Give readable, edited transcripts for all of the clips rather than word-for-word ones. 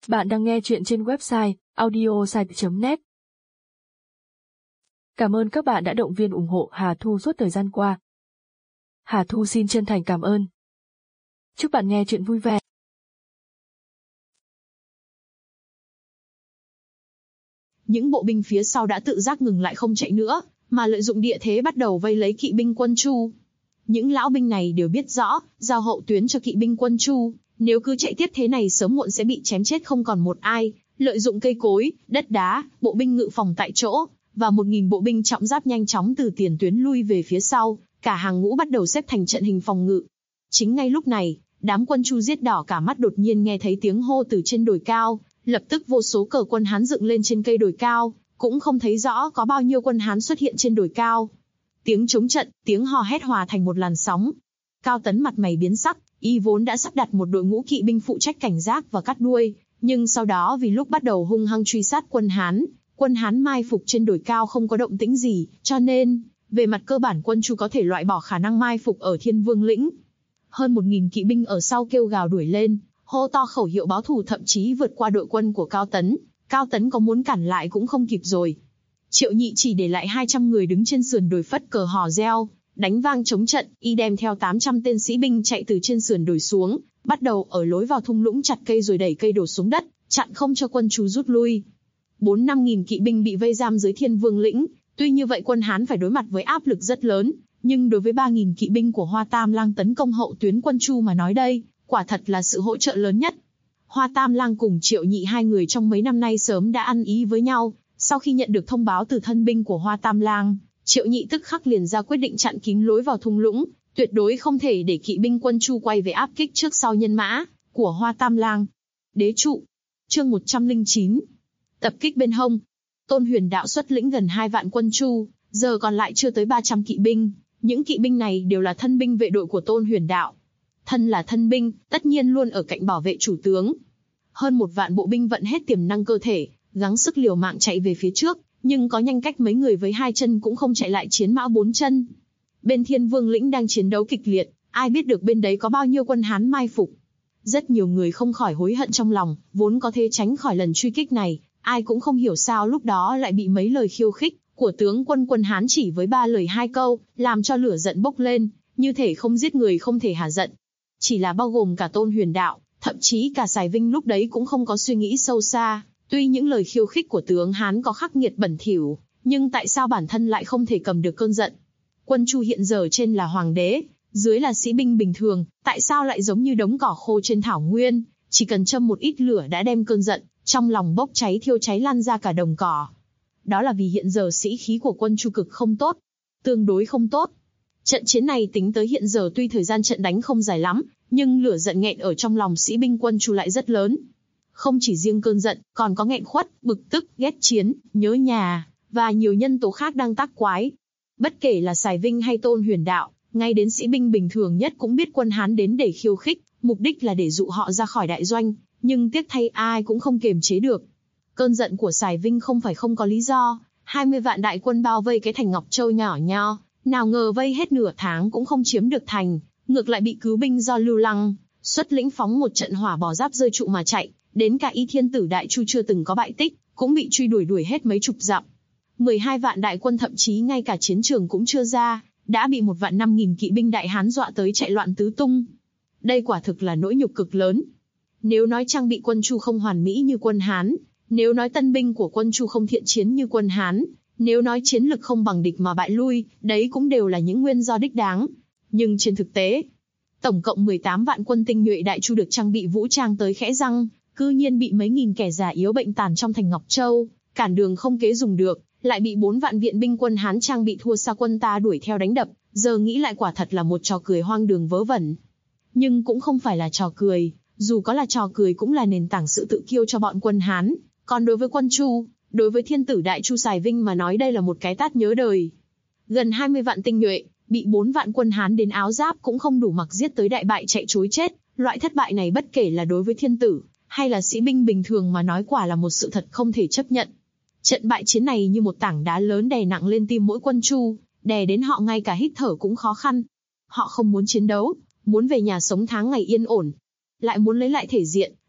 Bạn đang nghe chuyện trên website audiosite.net. Cảm ơn các bạn đã động viên ủng hộ Hà Thu suốt thời gian qua. Hà Thu xin chân thành cảm ơn. Chúc bạn nghe chuyện vui vẻ. Những bộ binh phía sau đã tự giác ngừng lại không chạy nữa, mà lợi dụng địa thế bắt đầu vây lấy kỵ binh quân Chu. Những lão binh này đều biết rõ, giao hậu tuyến cho kỵ binh quân Chu, nếu cứ chạy tiếp thế này sớm muộn sẽ bị chém chết không còn một ai. Lợi dụng cây cối, đất đá, bộ binh ngự phòng tại chỗ, và 1000 bộ binh trọng giáp nhanh chóng từ tiền tuyến lui về phía sau, cả hàng ngũ bắt đầu xếp thành trận hình phòng ngự. Chính ngay lúc này, đám quân Chu giết đỏ cả mắt đột nhiên nghe thấy tiếng hô từ trên đồi cao, lập tức vô số cờ quân Hán dựng lên trên cây đồi cao, cũng không thấy rõ có bao nhiêu quân Hán xuất hiện trên đồi cao. Tiếng chống trận, tiếng hò hét hòa thành một làn sóng. Cao Tấn mặt mày biến sắc, y vốn đã sắp đặt một đội ngũ kỵ binh phụ trách cảnh giác và cắt đuôi, nhưng sau đó vì lúc bắt đầu hung hăng truy sát quân Hán mai phục trên đồi cao không có động tĩnh gì, cho nên, về mặt cơ bản quân Chu có thể loại bỏ khả năng mai phục ở Thiên Vương lĩnh. Hơn 1000 kỵ binh ở sau kêu gào đuổi lên, hô to khẩu hiệu báo thù, thậm chí vượt qua đội quân của Cao Tấn. Cao Tấn có muốn cản lại cũng không kịp rồi. Triệu Nhị chỉ để lại 200 người đứng trên sườn đồi phất cờ hò reo, đánh vang chống trận, y đem theo 800 tên sĩ binh chạy từ trên sườn đồi xuống, bắt đầu ở lối vào thung lũng chặt cây rồi đẩy cây đổ xuống đất, chặn không cho quân Chu rút lui. 4-5 nghìn kỵ binh bị vây giam dưới Thiên Vương lĩnh, tuy như vậy quân Hán phải đối mặt với áp lực rất lớn, nhưng đối với 3000 kỵ binh của Hoa Tam Lang tấn công hậu tuyến quân Chu mà nói đây, quả thật là sự hỗ trợ lớn nhất. Hoa Tam Lang cùng Triệu Nhị hai người trong mấy năm nay sớm đã ăn ý với nhau, sau khi nhận được thông báo từ thân binh của Hoa Tam Lang, Triệu Nhị tức khắc liền ra quyết định chặn kín lối vào thung lũng, tuyệt đối không thể để kỵ binh quân Chu quay về áp kích trước sau nhân mã của Hoa Tam Lang. Đế trụ. Chương 109. Tập kích bên hông. Tôn Huyền Đạo xuất lĩnh gần 2 vạn quân Chu, giờ còn lại chưa tới 300 kỵ binh, những kỵ binh này đều là thân binh vệ đội của Tôn Huyền Đạo. Thân là thân binh, tất nhiên luôn ở cạnh bảo vệ chủ tướng. Hơn 1 vạn bộ binh vận hết tiềm năng cơ thể, gắng sức liều mạng chạy về phía trước, nhưng có nhanh cách mấy người với 2 chân cũng không chạy lại chiến mã 4 chân. Bên Thiên Vương lĩnh đang chiến đấu kịch liệt, ai biết được bên đấy có bao nhiêu quân Hán mai phục. Rất nhiều người không khỏi hối hận trong lòng, vốn có thể tránh khỏi lần truy kích này, ai cũng không hiểu sao lúc đó lại bị mấy lời khiêu khích của tướng quân Hán chỉ với 3 lời 2 câu, làm cho lửa giận bốc lên, như thể không giết người không thể hả giận. Chỉ là bao gồm cả Tôn Huyền Đạo, thậm chí cả Sài Vinh lúc đấy cũng không có suy nghĩ sâu xa. Tuy những lời khiêu khích của tướng Hán có khắc nghiệt bẩn thỉu, nhưng tại sao bản thân lại không thể cầm được cơn giận? Quân Chu hiện giờ trên là hoàng đế, dưới là sĩ binh bình thường, tại sao lại giống như đống cỏ khô trên thảo nguyên, chỉ cần châm một ít lửa đã đem cơn giận, trong lòng bốc cháy thiêu cháy lan ra cả đồng cỏ. Đó là vì hiện giờ sĩ khí của quân Chu cực không tốt, tương đối không tốt. Trận chiến này tính tới hiện giờ tuy thời gian trận đánh không dài lắm, nhưng lửa giận nghẹn ở trong lòng sĩ binh quân Chu lại rất lớn. Không chỉ riêng cơn giận, còn có nghẹn khuất, bực tức, ghét chiến, nhớ nhà, và nhiều nhân tố khác đang tác quái. Bất kể là Sài Vinh hay Tôn Huyền Đạo, ngay đến sĩ binh bình thường nhất cũng biết quân Hán đến để khiêu khích, mục đích là để dụ họ ra khỏi đại doanh, nhưng tiếc thay ai cũng không kiềm chế được. Cơn giận của Sài Vinh không phải không có lý do, 20 vạn đại quân bao vây cái thành Ngọc Châu nhỏ nho, nào ngờ vây hết nửa tháng cũng không chiếm được thành, ngược lại bị cứu binh do Lưu Lăng xuất lĩnh phóng một trận hỏa bỏ giáp rơi trụ mà chạy, đến cả Y Thiên Tử Đại Chu chưa từng có bại tích, cũng bị truy đuổi hết mấy chục dặm. 12 vạn đại quân thậm chí ngay cả chiến trường cũng chưa ra, đã bị 1.500.000 kỵ binh Đại Hán dọa tới chạy loạn tứ tung. Đây quả thực là nỗi nhục cực lớn. Nếu nói trang bị quân Chu không hoàn mỹ như quân Hán, nếu nói tân binh của quân Chu không thiện chiến như quân Hán, nếu nói chiến lực không bằng địch mà bại lui, đấy cũng đều là những nguyên do đích đáng. Nhưng trên thực tế, tổng cộng 18 vạn quân tinh nhuệ Đại Chu được trang bị vũ trang tới khẽ răng, cư nhiên bị mấy nghìn kẻ già yếu bệnh tàn trong thành Ngọc Châu, cản đường không kế dùng được, lại bị 4 vạn viện binh quân Hán trang bị thua xa quân ta đuổi theo đánh đập, giờ nghĩ lại quả thật là một trò cười hoang đường vớ vẩn. Nhưng cũng không phải là trò cười, dù có là trò cười cũng là nền tảng sự tự kiêu cho bọn quân Hán, còn đối với quân Chu, đối với Thiên Tử Đại Chu Sài Vinh mà nói đây là một cái tát nhớ đời. Gần 20 vạn tinh nhuệ, bị 4 vạn quân Hán đến áo giáp cũng không đủ mặc giết tới đại bại chạy trối chết, loại thất bại này bất kể là đối với thiên tử, hay là sĩ binh bình thường mà nói quả là một sự thật không thể chấp nhận. Trận bại chiến này như một tảng đá lớn đè nặng lên tim mỗi quân Chu, đè đến họ ngay cả hít thở cũng khó khăn. Họ không muốn chiến đấu, muốn về nhà sống tháng ngày yên ổn, lại muốn lấy lại thể diện,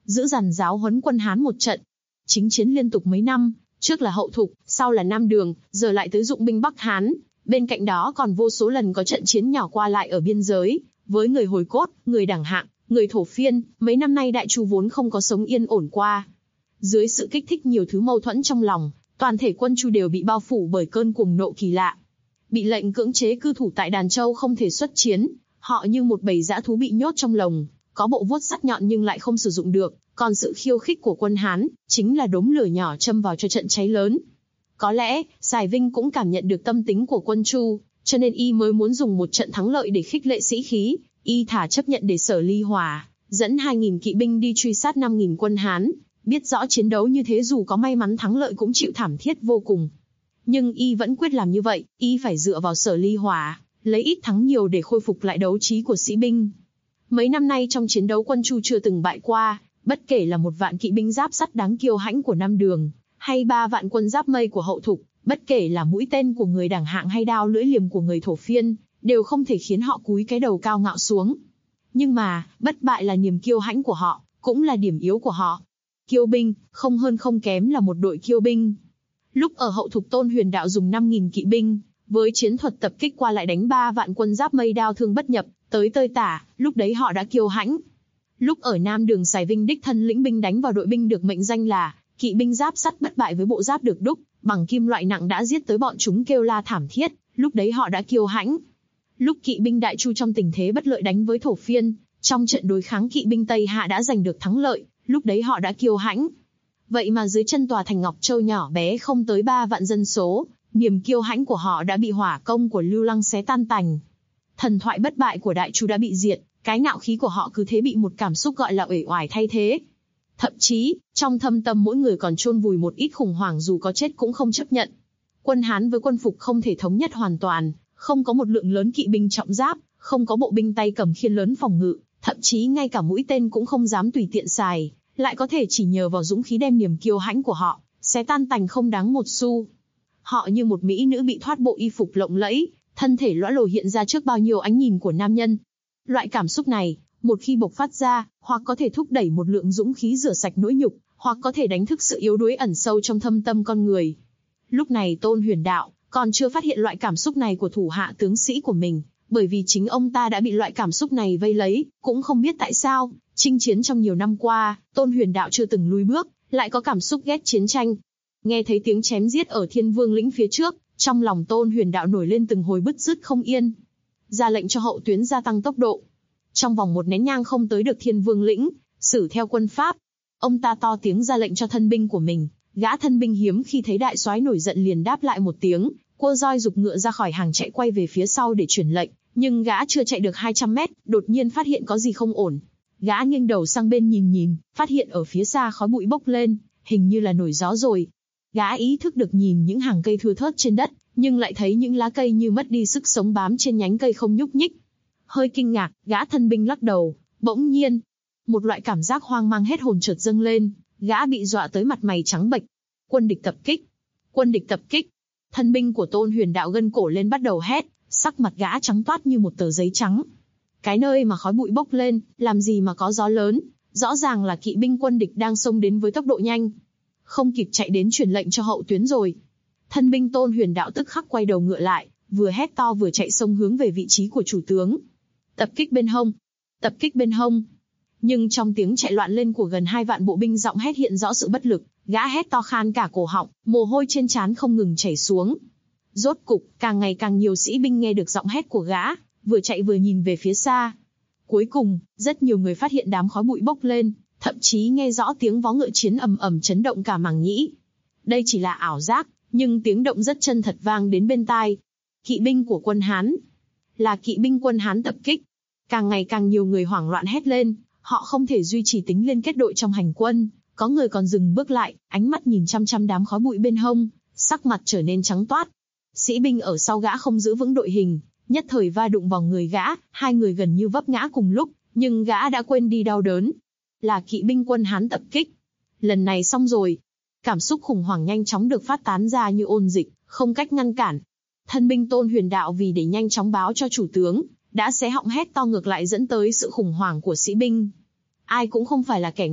giữ dàn giáo huấn quân Hán một trận. Chính chiến liên tục mấy năm, trước là Hậu Thục, sau là Nam Đường, giờ lại tới dụng binh Bắc Hán. Bên cạnh đó còn vô số lần có trận chiến nhỏ qua lại ở biên giới, với người Hồi Cốt, người Đảng Hạng, người Thổ Phiên. Mấy năm nay Đại Chu vốn không có sống yên ổn qua. Dưới sự kích thích nhiều thứ mâu thuẫn trong lòng, toàn thể quân Chu đều bị bao phủ bởi cơn cuồng nộ kỳ lạ. Bị lệnh cưỡng chế cư thủ tại Đàn Châu không thể xuất chiến, họ như một bầy dã thú bị nhốt trong lồng, có bộ vuốt sắc nhọn nhưng lại không sử dụng được. Còn sự khiêu khích của quân Hán, chính là đốm lửa nhỏ châm vào cho trận cháy lớn. Có lẽ, Sài Vinh cũng cảm nhận được tâm tính của quân Chu, cho nên y mới muốn dùng một trận thắng lợi để khích lệ sĩ khí. Y thả chấp nhận để Sở Ly Hòa dẫn 2.000 kỵ binh đi truy sát 5.000 quân Hán, biết rõ chiến đấu như thế dù có may mắn thắng lợi cũng chịu thảm thiết vô cùng. Nhưng y vẫn quyết làm như vậy, y phải dựa vào Sở Ly Hòa, lấy ít thắng nhiều để khôi phục lại đấu trí của sĩ binh. Mấy năm nay trong chiến đấu quân Chu chưa từng bại qua, bất kể là 1 vạn kỵ binh giáp sắt đáng kiêu hãnh của Nam Đường, hay 3 vạn quân giáp mây của Hậu Thục, bất kể là mũi tên của người Đảng Hạng hay đao lưỡi liềm của người Thổ Phiên, đều không thể khiến họ cúi cái đầu cao ngạo xuống. Nhưng mà, bất bại là niềm kiêu hãnh của họ, cũng là điểm yếu của họ. Kiêu binh, không hơn không kém là một đội kiêu binh. Lúc ở Hậu Thục Tôn Huyền Đạo dùng 5.000 kỵ binh, với chiến thuật tập kích qua lại đánh 3 vạn quân giáp mây đao thương bất nhập, tới tơi tả, lúc đấy họ đã kiêu hãnh. Lúc ở Nam Đường Sài Vinh đích thân lĩnh binh đánh vào đội binh được mệnh danh là kỵ binh giáp sắt bất bại với bộ giáp được đúc bằng kim loại nặng đã giết tới bọn chúng kêu la thảm thiết, lúc đấy họ đã kiêu hãnh. Lúc kỵ binh Đại Chu trong tình thế bất lợi đánh với Thổ Phiên, trong trận đối kháng kỵ binh Tây Hạ đã giành được thắng lợi, lúc đấy họ đã kiêu hãnh. Vậy mà dưới chân tòa thành Ngọc Châu nhỏ bé không tới 3 vạn dân số, niềm kiêu hãnh của họ đã bị hỏa công của Lưu Lăng xé tan tành. Thần thoại bất bại của Đại Chu đã bị diệt, cái ngạo khí của họ cứ thế bị một cảm xúc gọi là uể oải thay thế. Thậm chí, trong thâm tâm mỗi người còn chôn vùi một ít khủng hoảng dù có chết cũng không chấp nhận. Quân Hán với quân Phục không thể thống nhất hoàn toàn, không có một lượng lớn kỵ binh trọng giáp, không có bộ binh tay cầm khiên lớn phòng ngự, thậm chí ngay cả mũi tên cũng không dám tùy tiện xài, lại có thể chỉ nhờ vào dũng khí đem niềm kiêu hãnh của họ xé tan tành không đáng một xu. Họ như một mỹ nữ bị thoát bộ y phục lộng lẫy, thân thể lõa lồ hiện ra trước bao nhiêu ánh nhìn của nam nhân. Loại cảm xúc này, một khi bộc phát ra, hoặc có thể thúc đẩy một lượng dũng khí rửa sạch nỗi nhục, hoặc có thể đánh thức sự yếu đuối ẩn sâu trong thâm tâm con người. Lúc này Tôn Huyền Đạo còn chưa phát hiện loại cảm xúc này của thủ hạ tướng sĩ của mình, bởi vì chính ông ta đã bị loại cảm xúc này vây lấy, cũng không biết tại sao, chinh chiến trong nhiều năm qua, Tôn Huyền Đạo chưa từng lùi bước, lại có cảm xúc ghét chiến tranh. Nghe thấy tiếng chém giết ở Thiên Vương lĩnh phía trước, trong lòng Tôn Huyền Đạo nổi lên từng hồi bứt rứt không yên. Ra lệnh cho hậu tuyến gia tăng tốc độ. Trong vòng 1 nén nhang không tới được Thiên Vương lĩnh, xử theo quân pháp. Ông ta to tiếng ra lệnh cho thân binh của mình, gã thân binh hiếm khi thấy đại soái nổi giận liền đáp lại một tiếng, cua roi giục ngựa ra khỏi hàng chạy quay về phía sau để truyền lệnh, nhưng gã chưa chạy được 200 mét, đột nhiên phát hiện có gì không ổn. Gã nghiêng đầu sang bên nhìn, phát hiện ở phía xa khói bụi bốc lên, hình như là nổi gió rồi. Gã ý thức được nhìn những hàng cây thưa thớt trên đất, nhưng lại thấy những lá cây như mất đi sức sống bám trên nhánh cây không nhúc nhích. Hơi kinh ngạc, gã thân binh lắc đầu, bỗng nhiên, một loại cảm giác hoang mang hết hồn chợt dâng lên, gã bị dọa tới mặt mày trắng bệch. Quân địch tập kích! Quân địch tập kích! Thân binh của Tôn Huyền Đạo gân cổ lên bắt đầu hét, sắc mặt gã trắng toát như một tờ giấy trắng. Cái nơi mà khói bụi bốc lên, làm gì mà có gió lớn, rõ ràng là kỵ binh quân địch đang xông đến với tốc độ nhanh. Không kịp chạy đến truyền lệnh cho hậu tuyến rồi. Thân binh Tôn Huyền Đạo tức khắc quay đầu ngựa lại, vừa hét to vừa chạy xông hướng về vị trí của chủ tướng. Tập kích bên hông! Tập kích bên hông! Nhưng trong tiếng chạy loạn lên của gần 2 vạn bộ binh giọng hét hiện rõ sự bất lực, gã hét to khan cả cổ họng, mồ hôi trên trán không ngừng chảy xuống. Rốt cục, càng ngày càng nhiều sĩ binh nghe được giọng hét của gã, vừa chạy vừa nhìn về phía xa. Cuối cùng, rất nhiều người phát hiện đám khói bụi bốc lên, thậm chí nghe rõ tiếng vó ngựa chiến ầm ầm chấn động cả màng nhĩ. Đây chỉ là ảo giác, nhưng tiếng động rất chân thật vang đến bên tai. Kỵ binh của quân Hán, là kỵ binh quân Hán tập kích. Càng ngày càng nhiều người hoảng loạn hét lên, họ không thể duy trì tính liên kết đội trong hành quân, có người còn dừng bước lại, ánh mắt nhìn chăm chăm đám khói bụi bên hông, sắc mặt trở nên trắng toát. Sĩ binh ở sau gã không giữ vững đội hình, nhất thời va đụng vào người gã, hai người gần như vấp ngã cùng lúc, nhưng gã đã quên đi đau đớn. Là kỵ binh quân Hán tập kích. Lần này xong rồi. Cảm xúc khủng hoảng nhanh chóng được phát tán ra như ôn dịch, không cách ngăn cản. Thân binh Tôn Huyền Đạo vì để nhanh chóng báo cho chủ tướng, đã xé họng hét to ngược lại dẫn tới sự khủng hoảng của sĩ binh. Ai cũng không phải là kẻ ngốc,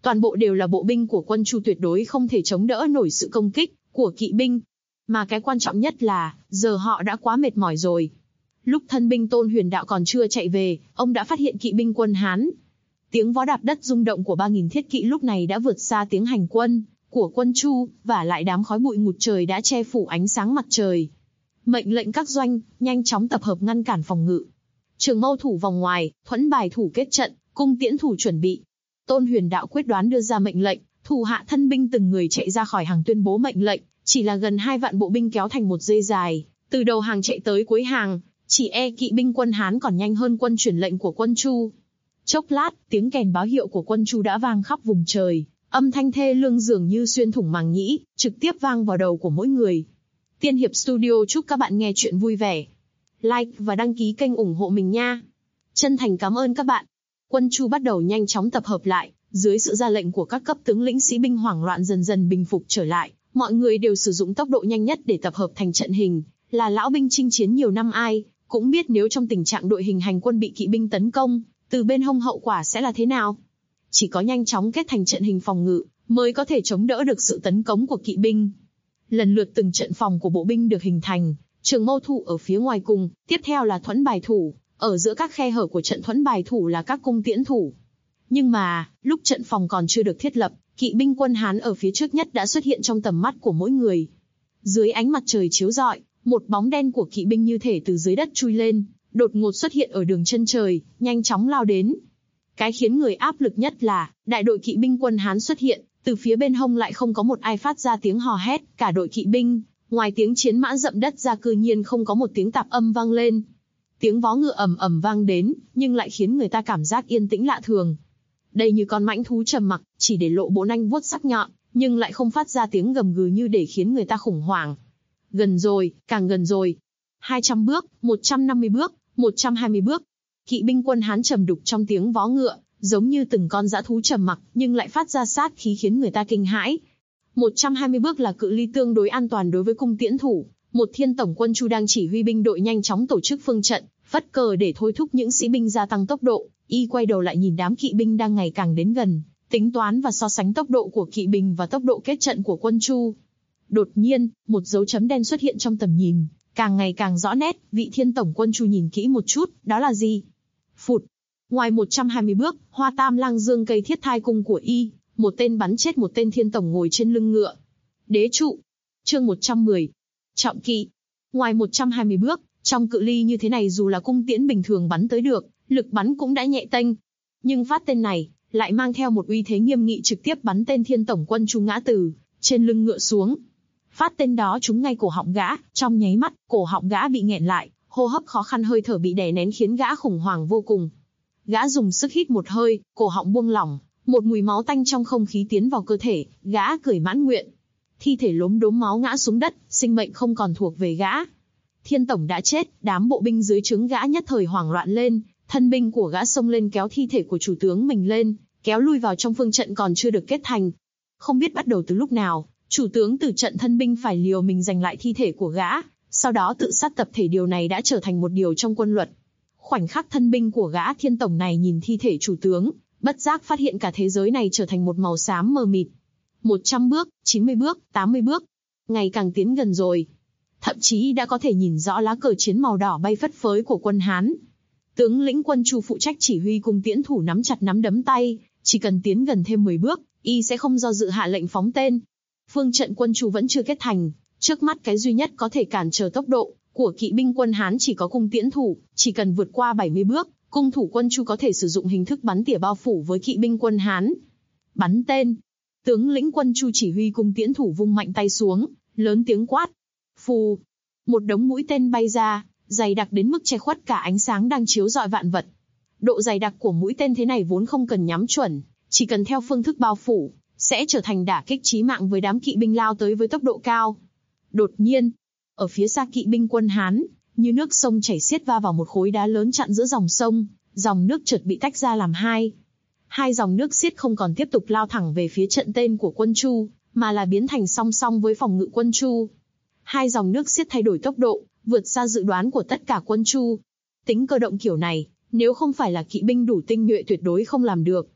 Toàn bộ đều là bộ binh của quân Chu, tuyệt đối không thể chống đỡ nổi sự công kích của kỵ binh. Mà cái quan trọng nhất là, giờ họ đã quá mệt mỏi rồi. Lúc thân binh Tôn Huyền Đạo còn chưa chạy về, ông đã phát hiện kỵ binh quân Hán. Tiếng vó đạp đất rung động của 3.000 thiết kỵ lúc này đã vượt xa tiếng hành quân của quân Chu, và lại đám khói bụi ngút trời đã che phủ ánh sáng mặt trời. Mệnh lệnh các doanh, nhanh chóng tập hợp ngăn cản phòng ngự. Trường mâu thủ vòng ngoài, thuẫn bài thủ kết trận, cung tiễn thủ chuẩn bị. Tôn Huyền Đạo quyết đoán đưa ra mệnh lệnh, thủ hạ thân binh từng người chạy ra khỏi hàng tuyên bố mệnh lệnh, chỉ là gần 2 vạn bộ binh kéo thành một dây dài, từ đầu hàng chạy tới cuối hàng, chỉ e kỵ binh quân Hán còn nhanh hơn quân truyền lệnh của quân Chu. Chốc lát, tiếng kèn báo hiệu của quân Chu đã vang khắp vùng trời, âm thanh thê lương dường như xuyên thủng màng nhĩ, trực tiếp vang vào đầu của mỗi người. Tiên Hiệp Studio chúc các bạn nghe chuyện vui vẻ. Like và đăng ký kênh ủng hộ mình nha. Chân thành cảm ơn các bạn. Quân Chu bắt đầu nhanh chóng tập hợp lại, dưới sự ra lệnh của các cấp tướng lĩnh, sĩ binh hoảng loạn dần dần bình phục trở lại, mọi người đều sử dụng tốc độ nhanh nhất để tập hợp thành trận hình, là lão binh chinh chiến nhiều năm ai cũng biết nếu trong tình trạng đội hình hành quân bị kỵ binh tấn công, từ bên hông hậu quả sẽ là thế nào. Chỉ có nhanh chóng kết thành trận hình phòng ngự, mới có thể chống đỡ được sự tấn công của kỵ binh. Lần lượt từng trận phòng của bộ binh được hình thành, trường mâu thủ ở phía ngoài cùng, tiếp theo là thuẫn bài thủ, ở giữa các khe hở của trận thuẫn bài thủ là các cung tiễn thủ. Nhưng mà, lúc trận phòng còn chưa được thiết lập, kỵ binh quân Hán ở phía trước nhất đã xuất hiện trong tầm mắt của mỗi người. Dưới ánh mặt trời chiếu rọi, một bóng đen của kỵ binh như thể từ dưới đất chui lên, đột ngột xuất hiện ở đường chân trời, nhanh chóng lao đến. Cái khiến người áp lực nhất là, đại đội kỵ binh quân Hán xuất hiện, từ phía bên hông lại không có một ai phát ra tiếng hò hét, cả đội kỵ binh, ngoài tiếng chiến mã dậm đất ra cư nhiên không có một tiếng tạp âm vang lên. Tiếng vó ngựa ầm ầm vang đến, nhưng lại khiến người ta cảm giác yên tĩnh lạ thường. Đây như con mãnh thú trầm mặc, chỉ để lộ bộ nanh vuốt sắc nhọn, nhưng lại không phát ra tiếng gầm gừ như để khiến người ta khủng hoảng. Gần rồi, càng gần rồi. 200 bước, 150 bước, 120 bước. Kỵ binh quân Hán trầm đục trong tiếng vó ngựa, giống như từng con dã thú trầm mặc, nhưng lại phát ra sát khí khiến người ta kinh hãi. 120 bước là cự ly tương đối an toàn đối với cung tiễn thủ. Một thiên tổng quân Chu đang chỉ huy binh đội nhanh chóng tổ chức phương trận, phất cờ để thôi thúc những sĩ binh gia tăng tốc độ. Y quay đầu lại nhìn đám kỵ binh đang ngày càng đến gần, tính toán và so sánh tốc độ của kỵ binh và tốc độ kết trận của quân Chu. Đột nhiên, một dấu chấm đen xuất hiện trong tầm nhìn, càng ngày càng rõ nét. Vị thiên tổng quân Chu nhìn kỹ một chút, đó là gì? Phụt! Ngoài 120 bước, Hoa Tam Lang dương cây thiết thai cung của Y, một tên bắn chết một tên thiên tổng ngồi trên lưng ngựa. Đế trụ. Chương 110. Trọng kỵ. Ngoài 120 bước, trong cự ly như thế này dù là cung tiễn bình thường bắn tới được, lực bắn cũng đã nhẹ tênh. Nhưng phát tên này, lại mang theo một uy thế nghiêm nghị, trực tiếp bắn tên thiên tổng quân Chu ngã từ trên lưng ngựa xuống. Phát tên đó trúng ngay cổ họng gã, trong nháy mắt, cổ họng gã bị nghẹn lại, hô hấp khó khăn, hơi thở bị đè nén khiến gã khủng hoảng vô cùng. Gã dùng sức hít một hơi, cổ họng buông lỏng, một mùi máu tanh trong không khí tiến vào cơ thể, gã cười mãn nguyện. Thi thể lốm đốm máu ngã xuống đất, sinh mệnh không còn thuộc về gã. Thiên tổng đã chết, đám bộ binh dưới trướng gã nhất thời hoảng loạn lên, thân binh của gã xông lên kéo thi thể của chủ tướng mình lên, kéo lui vào trong phương trận còn chưa được kết thành. Không biết bắt đầu từ lúc nào, chủ tướng từ trận thân binh phải liều mình giành lại thi thể của gã, sau đó tự sát tập thể, điều này đã trở thành một điều trong quân luật. Khoảnh khắc thân binh của gã thiên tổng này nhìn thi thể chủ tướng, bất giác phát hiện cả thế giới này trở thành một màu xám mờ mịt. 100 bước, 90 bước, 80 bước, ngày càng tiến gần rồi. Thậm chí đã có thể nhìn rõ lá cờ chiến màu đỏ bay phất phới của quân Hán. Tướng lĩnh quân Chu phụ trách chỉ huy cung tiễn thủ nắm chặt nắm đấm tay, chỉ cần tiến gần thêm 10 bước, y sẽ không do dự hạ lệnh phóng tên. Phương trận quân Chu vẫn chưa kết thành, trước mắt cái duy nhất có thể cản trở tốc độ của kỵ binh quân Hán chỉ có cung tiễn thủ, chỉ cần vượt qua 70 bước, cung thủ quân Chu có thể sử dụng hình thức bắn tỉa bao phủ với kỵ binh quân Hán. Bắn tên. Tướng lĩnh quân Chu chỉ huy cung tiễn thủ vung mạnh tay xuống, lớn tiếng quát. Phù. Một đống mũi tên bay ra, dày đặc đến mức che khuất cả ánh sáng đang chiếu rọi vạn vật. Độ dày đặc của mũi tên thế này vốn không cần nhắm chuẩn, chỉ cần theo phương thức bao phủ, sẽ trở thành đả kích chí mạng với đám kỵ binh lao tới với tốc độ cao. Đột nhiên, ở phía xa kỵ binh quân Hán, như nước sông chảy xiết va vào một khối đá lớn chặn giữa dòng sông, dòng nước chợt bị tách ra làm hai. Hai dòng nước xiết không còn tiếp tục lao thẳng về phía trận tên của quân Chu, mà là biến thành song song với phòng ngự quân Chu. Hai dòng nước xiết thay đổi tốc độ, vượt xa dự đoán của tất cả quân Chu. Tính cơ động kiểu này, nếu không phải là kỵ binh đủ tinh nhuệ tuyệt đối không làm được.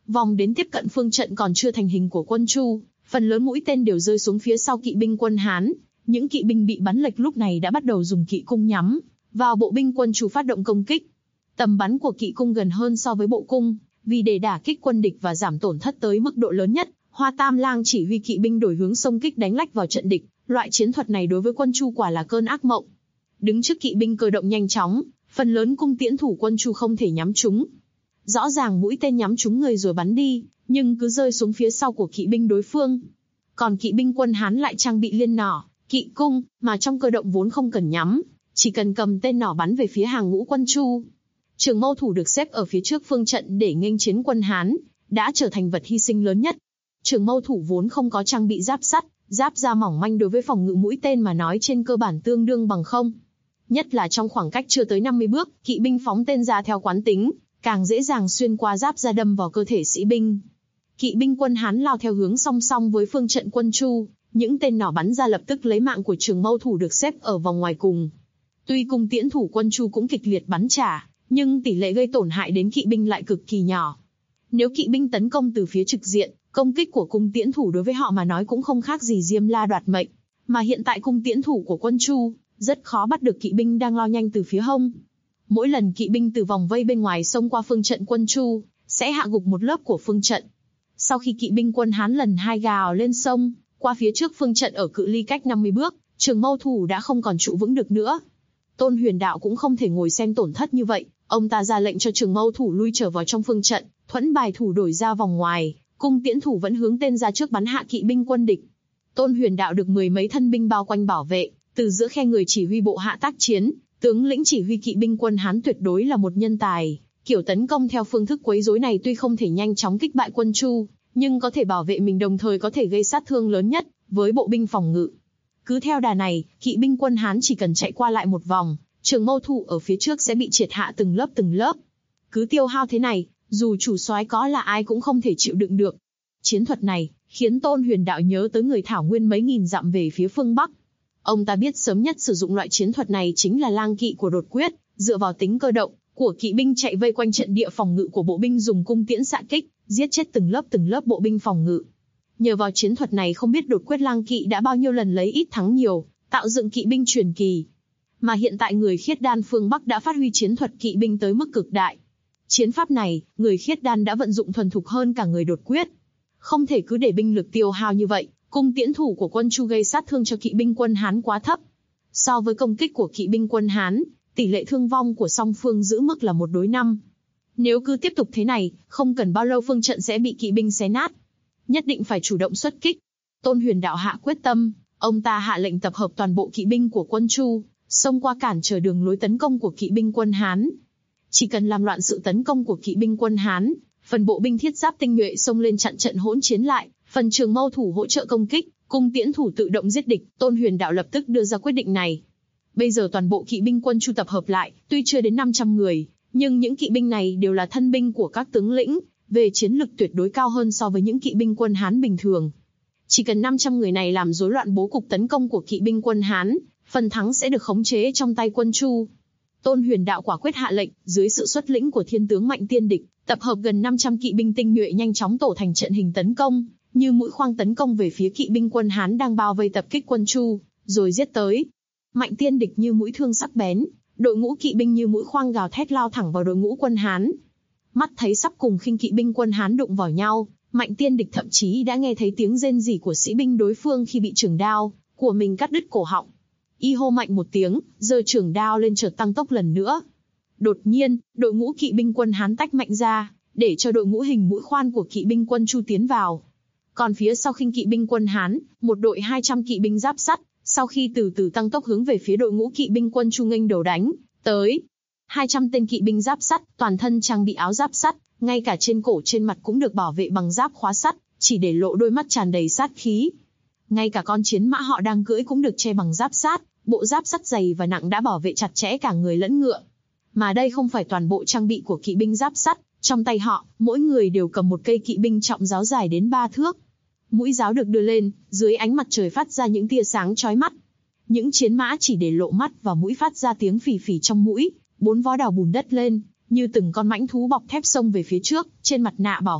vòng đến tiếp cận phương trận còn chưa thành hình của quân Chu, phần lớn mũi tên đều rơi xuống phía sau kỵ binh quân Hán. Những kỵ binh bị bắn lệch lúc này đã bắt đầu dùng kỵ cung nhắm vào bộ binh quân Chu phát động công kích. Tầm bắn của kỵ cung gần hơn so với bộ cung, vì để đả kích quân địch và giảm tổn thất tới mức độ lớn nhất, Hoa Tam Lang chỉ huy kỵ binh đổi hướng xông kích đánh lách vào trận địch. Loại chiến thuật này đối với quân Chu quả là cơn ác mộng. Đứng trước kỵ binh cơ động nhanh chóng, phần lớn cung tiễn thủ quân Chu không thể nhắm trúng. Rõ ràng mũi tên nhắm trúng người rồi bắn đi, nhưng cứ rơi xuống phía sau của kỵ binh đối phương. Còn kỵ binh quân Hán lại trang bị liên nỏ, kỵ cung, mà trong cơ động vốn không cần nhắm, chỉ cần cầm tên nỏ bắn về phía hàng ngũ quân Chu. Trường mâu thủ được xếp ở phía trước phương trận để nghênh chiến quân Hán, đã trở thành vật hy sinh lớn nhất. Trường mâu thủ vốn không có trang bị giáp sắt, giáp da mỏng manh đối với phòng ngự mũi tên mà nói trên cơ bản tương đương bằng không. Nhất là trong khoảng cách chưa tới 50 bước, kỵ binh phóng tên ra theo quán tính, càng dễ dàng xuyên qua giáp da đâm vào cơ thể sĩ binh. Kỵ binh quân Hán lao theo hướng song song với phương trận quân Chu, những tên nỏ bắn ra lập tức lấy mạng của trường mâu thủ được xếp ở vòng ngoài cùng. Tuy cung tiễn thủ quân Chu cũng kịch liệt bắn trả, nhưng tỷ lệ gây tổn hại đến kỵ binh lại cực kỳ nhỏ. Nếu kỵ binh tấn công từ phía trực diện, công kích của cung tiễn thủ đối với họ mà nói cũng không khác gì diêm la đoạt mệnh. Mà hiện tại cung tiễn thủ của quân Chu rất khó bắt được kỵ binh đang lao nhanh từ phía hông. Mỗi lần kỵ binh từ vòng vây bên ngoài xông qua phương trận quân Chu, sẽ hạ gục một lớp của phương trận. Sau khi kỵ binh quân Hán lần hai gào lên sông, qua phía trước phương trận ở cự ly cách 50 bước, trường mâu thủ đã không còn trụ vững được nữa. Tôn Huyền Đạo cũng không thể ngồi xem tổn thất như vậy, ông ta ra lệnh cho trường mâu thủ lui trở vào trong phương trận, thuẫn bài thủ đổi ra vòng ngoài, cung tiễn thủ vẫn hướng tên ra trước bắn hạ kỵ binh quân địch. Tôn Huyền Đạo được mười mấy thân binh bao quanh bảo vệ, từ giữa khe người chỉ huy bộ hạ tác chiến, tướng lĩnh chỉ huy kỵ binh quân Hán tuyệt đối là một nhân tài. Kiểu tấn công theo phương thức quấy rối này tuy không thể nhanh chóng kích bại quân Chu, nhưng có thể bảo vệ mình đồng thời có thể gây sát thương lớn nhất với bộ binh phòng ngự. Cứ theo đà này, kỵ binh quân Hán chỉ cần chạy qua lại một vòng, trường mâu thủ ở phía trước sẽ bị triệt hạ từng lớp. Cứ tiêu hao thế này, dù chủ soái có là ai cũng không thể chịu đựng được. Chiến thuật này khiến Tôn Huyền Đạo nhớ tới người Thảo Nguyên mấy nghìn dặm về phía phương Bắc. Ông ta biết sớm nhất sử dụng loại chiến thuật này chính là lang kỵ của Đột Quyết, dựa vào tính cơ động của kỵ binh chạy vây quanh trận địa phòng ngự của bộ binh dùng cung tiễn xạ kích, giết chết từng lớp bộ binh phòng ngự. Nhờ vào chiến thuật này không biết Đột Quyết lang kỵ đã bao nhiêu lần lấy ít thắng nhiều, tạo dựng kỵ binh truyền kỳ. Mà hiện tại người Khiết Đan phương Bắc đã phát huy chiến thuật kỵ binh tới mức cực đại. Chiến pháp này, người Khiết Đan đã vận dụng thuần thục hơn cả người Đột Quyết. Không thể cứ để binh lực tiêu hao như vậy, cung tiễn thủ của quân Chu gây sát thương cho kỵ binh quân Hán quá thấp. So với công kích của kỵ binh quân Hán, tỷ lệ thương vong của song phương giữ mức là 1:5. Nếu cứ tiếp tục thế này, không cần bao lâu phương trận sẽ bị kỵ binh xé nát. Nhất định phải chủ động xuất kích. Tôn Huyền Đạo hạ quyết tâm, ông ta hạ lệnh tập hợp toàn bộ kỵ binh của quân Chu, xông qua cản trở đường lối tấn công của kỵ binh quân Hán. Chỉ cần làm loạn sự tấn công của kỵ binh quân Hán, phần bộ binh thiết giáp tinh nhuệ xông lên chặn trận hỗn chiến lại, phần trường mâu thủ hỗ trợ công kích, cung tiễn thủ tự động giết địch. Tôn Huyền Đạo lập tức đưa ra quyết định này. Bây giờ toàn bộ kỵ binh quân Chu tập hợp lại, tuy chưa đến 500 người, nhưng những kỵ binh này đều là thân binh của các tướng lĩnh, về chiến lực tuyệt đối cao hơn so với những kỵ binh quân Hán bình thường. Chỉ cần 500 người này làm rối loạn bố cục tấn công của kỵ binh quân Hán, phần thắng sẽ được khống chế trong tay quân Chu. Tôn Huyền Đạo quả quyết hạ lệnh, dưới sự xuất lĩnh của thiên tướng Mạnh Tiên Địch, tập hợp gần 500 kỵ binh tinh nhuệ nhanh chóng tổ thành trận hình tấn công, như mũi khoang tấn công về phía kỵ binh quân Hán đang bao vây tập kích quân Chu, rồi giết tới. Mạnh Tiên Địch như mũi thương sắc bén, đội ngũ kỵ binh như mũi khoang gào thét lao thẳng vào đội ngũ quân Hán. Mắt thấy sắp cùng khinh kỵ binh quân Hán đụng vào nhau, Mạnh Tiên Địch thậm chí đã nghe thấy tiếng rên rỉ của sĩ binh đối phương khi bị trường đao của mình cắt đứt cổ họng. Y hô mạnh một tiếng, giơ trường đao lên chợt tăng tốc lần nữa. Đột nhiên, đội ngũ kỵ binh quân Hán tách mạnh ra, để cho đội ngũ hình mũi khoan của kỵ binh quân Chu tiến vào. Còn phía sau khinh kỵ binh quân Hán, một đội 200 kỵ binh giáp sắt, sau khi từ từ tăng tốc hướng về phía đội ngũ kỵ binh quân Chu nghênh đầu đánh tới. 200 tên kỵ binh giáp sắt, toàn thân trang bị áo giáp sắt, ngay cả trên cổ trên mặt cũng được bảo vệ bằng giáp khóa sắt, chỉ để lộ đôi mắt tràn đầy sát khí. Ngay cả con chiến mã họ đang cưỡi cũng được che bằng giáp sắt, bộ giáp sắt dày và nặng đã bảo vệ chặt chẽ cả người lẫn ngựa. Mà đây không phải toàn bộ trang bị của kỵ binh giáp sắt, trong tay họ, mỗi người đều cầm một cây kỵ binh trọng giáo dài đến 3 thước. Mũi giáo được đưa lên, dưới ánh mặt trời phát ra những tia sáng chói mắt. Những chiến mã chỉ để lộ mắt và mũi phát ra tiếng phì phì trong mũi, 4 vó đào bùn đất lên, như từng con mãnh thú bọc thép xông về phía trước, trên mặt nạ bảo hộ,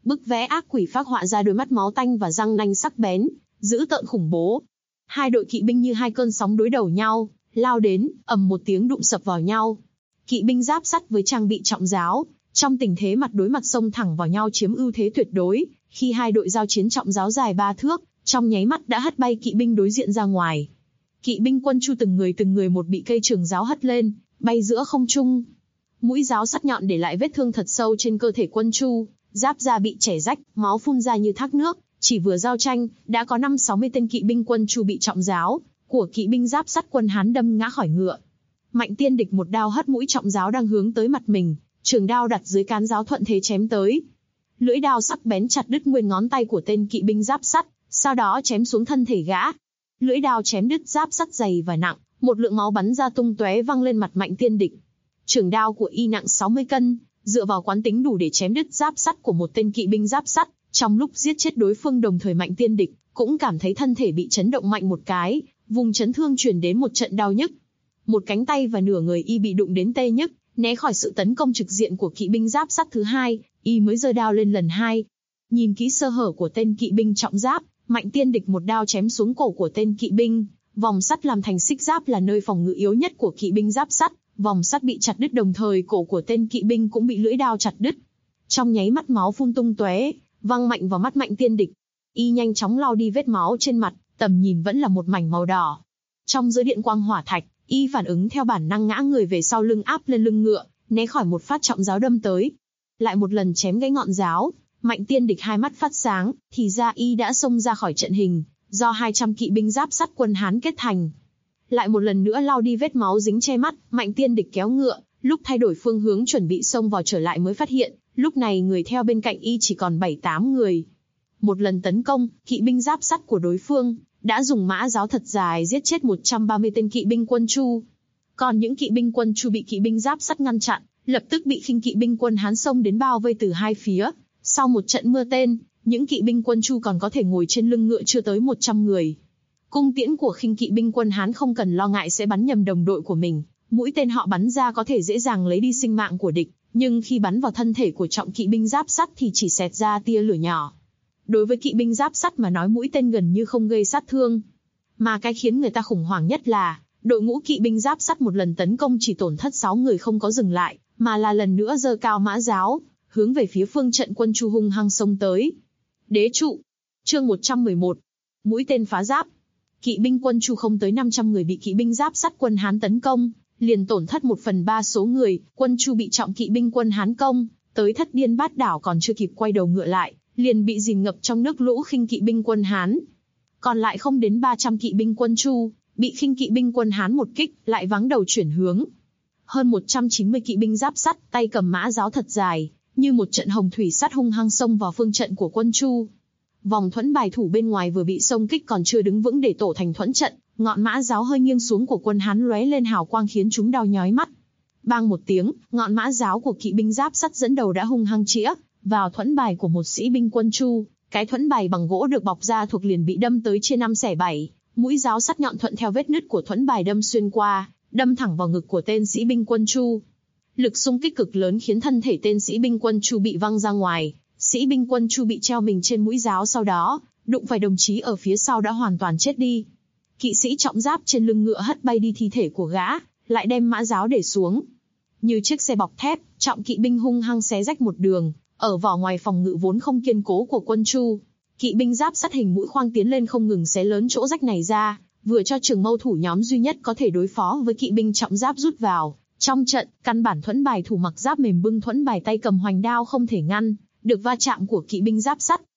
Bức vẽ ác quỷ phác họa ra đôi mắt máu tanh và răng nanh sắc bén, dữ tợn khủng bố. Hai đội kỵ binh như hai cơn sóng đối đầu nhau, lao đến, ầm một tiếng đụng sập vào nhau. Kỵ binh giáp sắt với trang bị trọng giáo, trong tình thế mặt đối mặt xông thẳng vào nhau chiếm ưu thế tuyệt đối. Khi hai đội giao chiến trọng giáo dài 3 thước, trong nháy mắt đã hất bay kỵ binh đối diện ra ngoài. Kỵ binh quân Chu từng người một bị cây trường giáo hất lên, bay giữa không trung. Mũi giáo sắc nhọn để lại vết thương thật sâu trên cơ thể quân Chu, giáp da bị chẻ rách, máu phun ra như thác nước. Chỉ vừa giao tranh, đã có 50-60 tên kỵ binh quân Chu bị trọng giáo của kỵ binh giáp sắt quân Hán đâm ngã khỏi ngựa. Mạnh Tiên Địch một đao hất mũi trọng giáo đang hướng tới mặt mình, trường đao đặt dưới cán giáo thuận thế chém tới. Lưỡi đao sắc bén chặt đứt nguyên ngón tay của tên kỵ binh giáp sắt, sau đó chém xuống thân thể gã. Lưỡi đao chém đứt giáp sắt dày và nặng, một lượng máu bắn ra tung tóe văng lên mặt Mạnh Tiên Địch. Trường đao của y nặng 60 cân, dựa vào quán tính đủ để chém đứt giáp sắt của một tên kỵ binh giáp sắt. Trong lúc giết chết đối phương đồng thời Mạnh Tiên Địch cũng cảm thấy thân thể bị chấn động mạnh một cái, vùng chấn thương truyền đến một trận đau nhức. Một cánh tay và nửa người y bị đụng đến tê nhức, né khỏi sự tấn công trực diện của kỵ binh giáp sắt thứ hai, y mới giơ đao lên lần hai. Nhìn kỹ sơ hở của tên kỵ binh trọng giáp, Mạnh Tiên Địch một đao chém xuống cổ của tên kỵ binh. Vòng sắt làm thành xích giáp là nơi phòng ngự yếu nhất của kỵ binh giáp sắt, vòng sắt bị chặt đứt đồng thời cổ của tên kỵ binh cũng bị lưỡi đao chặt đứt. Trong nháy mắt máu phun tung tóe, văng mạnh vào mắt Mạnh Tiên Địch. Y nhanh chóng lau đi vết máu trên mặt, tầm nhìn vẫn là một mảnh màu đỏ. Trong giữa điện quang hỏa thạch, y phản ứng theo bản năng ngã người về sau lưng áp lên lưng ngựa, né khỏi một phát trọng giáo đâm tới. Lại một lần chém gãy ngọn giáo, Mạnh Tiên Địch hai mắt phát sáng, thì ra y đã xông ra khỏi trận hình, do 200 kỵ binh giáp sắt quân Hán kết thành. Lại một lần nữa lau đi vết máu dính che mắt, Mạnh Tiên Địch kéo ngựa, lúc thay đổi phương hướng chuẩn bị xông vào trở lại mới phát hiện, lúc này người theo bên cạnh y chỉ còn 7-8 người. Một lần tấn công, kỵ binh giáp sắt của đối phương đã dùng mã giáo thật dài giết chết 130 tên kỵ binh quân Chu. Còn những kỵ binh quân Chu bị kỵ binh giáp sắt ngăn chặn, lập tức bị khinh kỵ binh quân Hán xông đến bao vây từ hai phía. Sau một trận mưa tên, những kỵ binh quân Chu còn có thể ngồi trên lưng ngựa chưa tới 100 người. Cung tiễn của khinh kỵ binh quân Hán không cần lo ngại sẽ bắn nhầm đồng đội của mình, mũi tên họ bắn ra có thể dễ dàng lấy đi sinh mạng của địch, nhưng khi bắn vào thân thể của trọng kỵ binh giáp sắt thì chỉ xẹt ra tia lửa nhỏ. Đối với kỵ binh giáp sắt mà nói mũi tên gần như không gây sát thương. Mà cái khiến người ta khủng hoảng nhất là, đội ngũ kỵ binh giáp sắt một lần tấn công chỉ tổn thất 6 người không có dừng lại, mà là lần nữa giơ cao mã giáo, hướng về phía phương trận quân Chu hung hăng xông tới. Đế trụ. Chương 111. Mũi tên phá giáp. Kỵ binh quân Chu không tới 500 người bị kỵ binh giáp sắt quân Hán tấn công, liền tổn thất 1/3 số người, quân Chu bị trọng kỵ binh quân Hán công, tới thất điên bát đảo còn chưa kịp quay đầu ngựa lại, liền bị dìm ngập trong nước lũ khinh kỵ binh quân Hán. Còn lại không đến 300 kỵ binh quân Chu, bị khinh kỵ binh quân Hán một kích, lại vắng đầu chuyển hướng. Hơn 190 kỵ binh giáp sắt, tay cầm mã giáo thật dài, như một trận hồng thủy sắt hung hăng xông vào phương trận của quân Chu. Vòng thuẫn bài thủ bên ngoài vừa bị xông kích còn chưa đứng vững để tổ thành thuẫn trận, ngọn mã giáo hơi nghiêng xuống của quân Hán lóe lên hào quang khiến chúng đau nhói mắt. Bang một tiếng, ngọn mã giáo của kỵ binh giáp sắt dẫn đầu đã hung hăng chĩa vào thuẫn bài của một sĩ binh quân Chu. Cái thuẫn bài bằng gỗ được bọc ra thuộc liền bị đâm tới chia 5 xẻ 7, mũi giáo sắc nhọn thuận theo vết nứt của thuẫn bài đâm xuyên qua, đâm thẳng vào ngực của tên sĩ binh quân Chu. Lực xung kích cực lớn khiến thân thể tên sĩ binh quân Chu bị văng ra ngoài, sĩ binh quân Chu bị treo mình trên mũi giáo, sau đó đụng phải đồng chí ở phía sau đã hoàn toàn chết đi. Kỵ sĩ trọng giáp trên lưng ngựa hất bay đi thi thể của gã, lại đem mã giáo để xuống. Như chiếc xe bọc thép, trọng kỵ binh hung hăng xé rách một đường, ở vỏ ngoài phòng ngự vốn không kiên cố của quân Chu. Kỵ binh giáp sắt hình mũi khoang tiến lên không ngừng xé lớn chỗ rách này ra, vừa cho trường mâu thủ nhóm duy nhất có thể đối phó với kỵ binh trọng giáp rút vào. Trong trận, căn bản thuẫn bài thủ mặc giáp mềm bưng thuẫn bài tay cầm hoành đao không thể ngăn được va chạm của kỵ binh giáp sắt.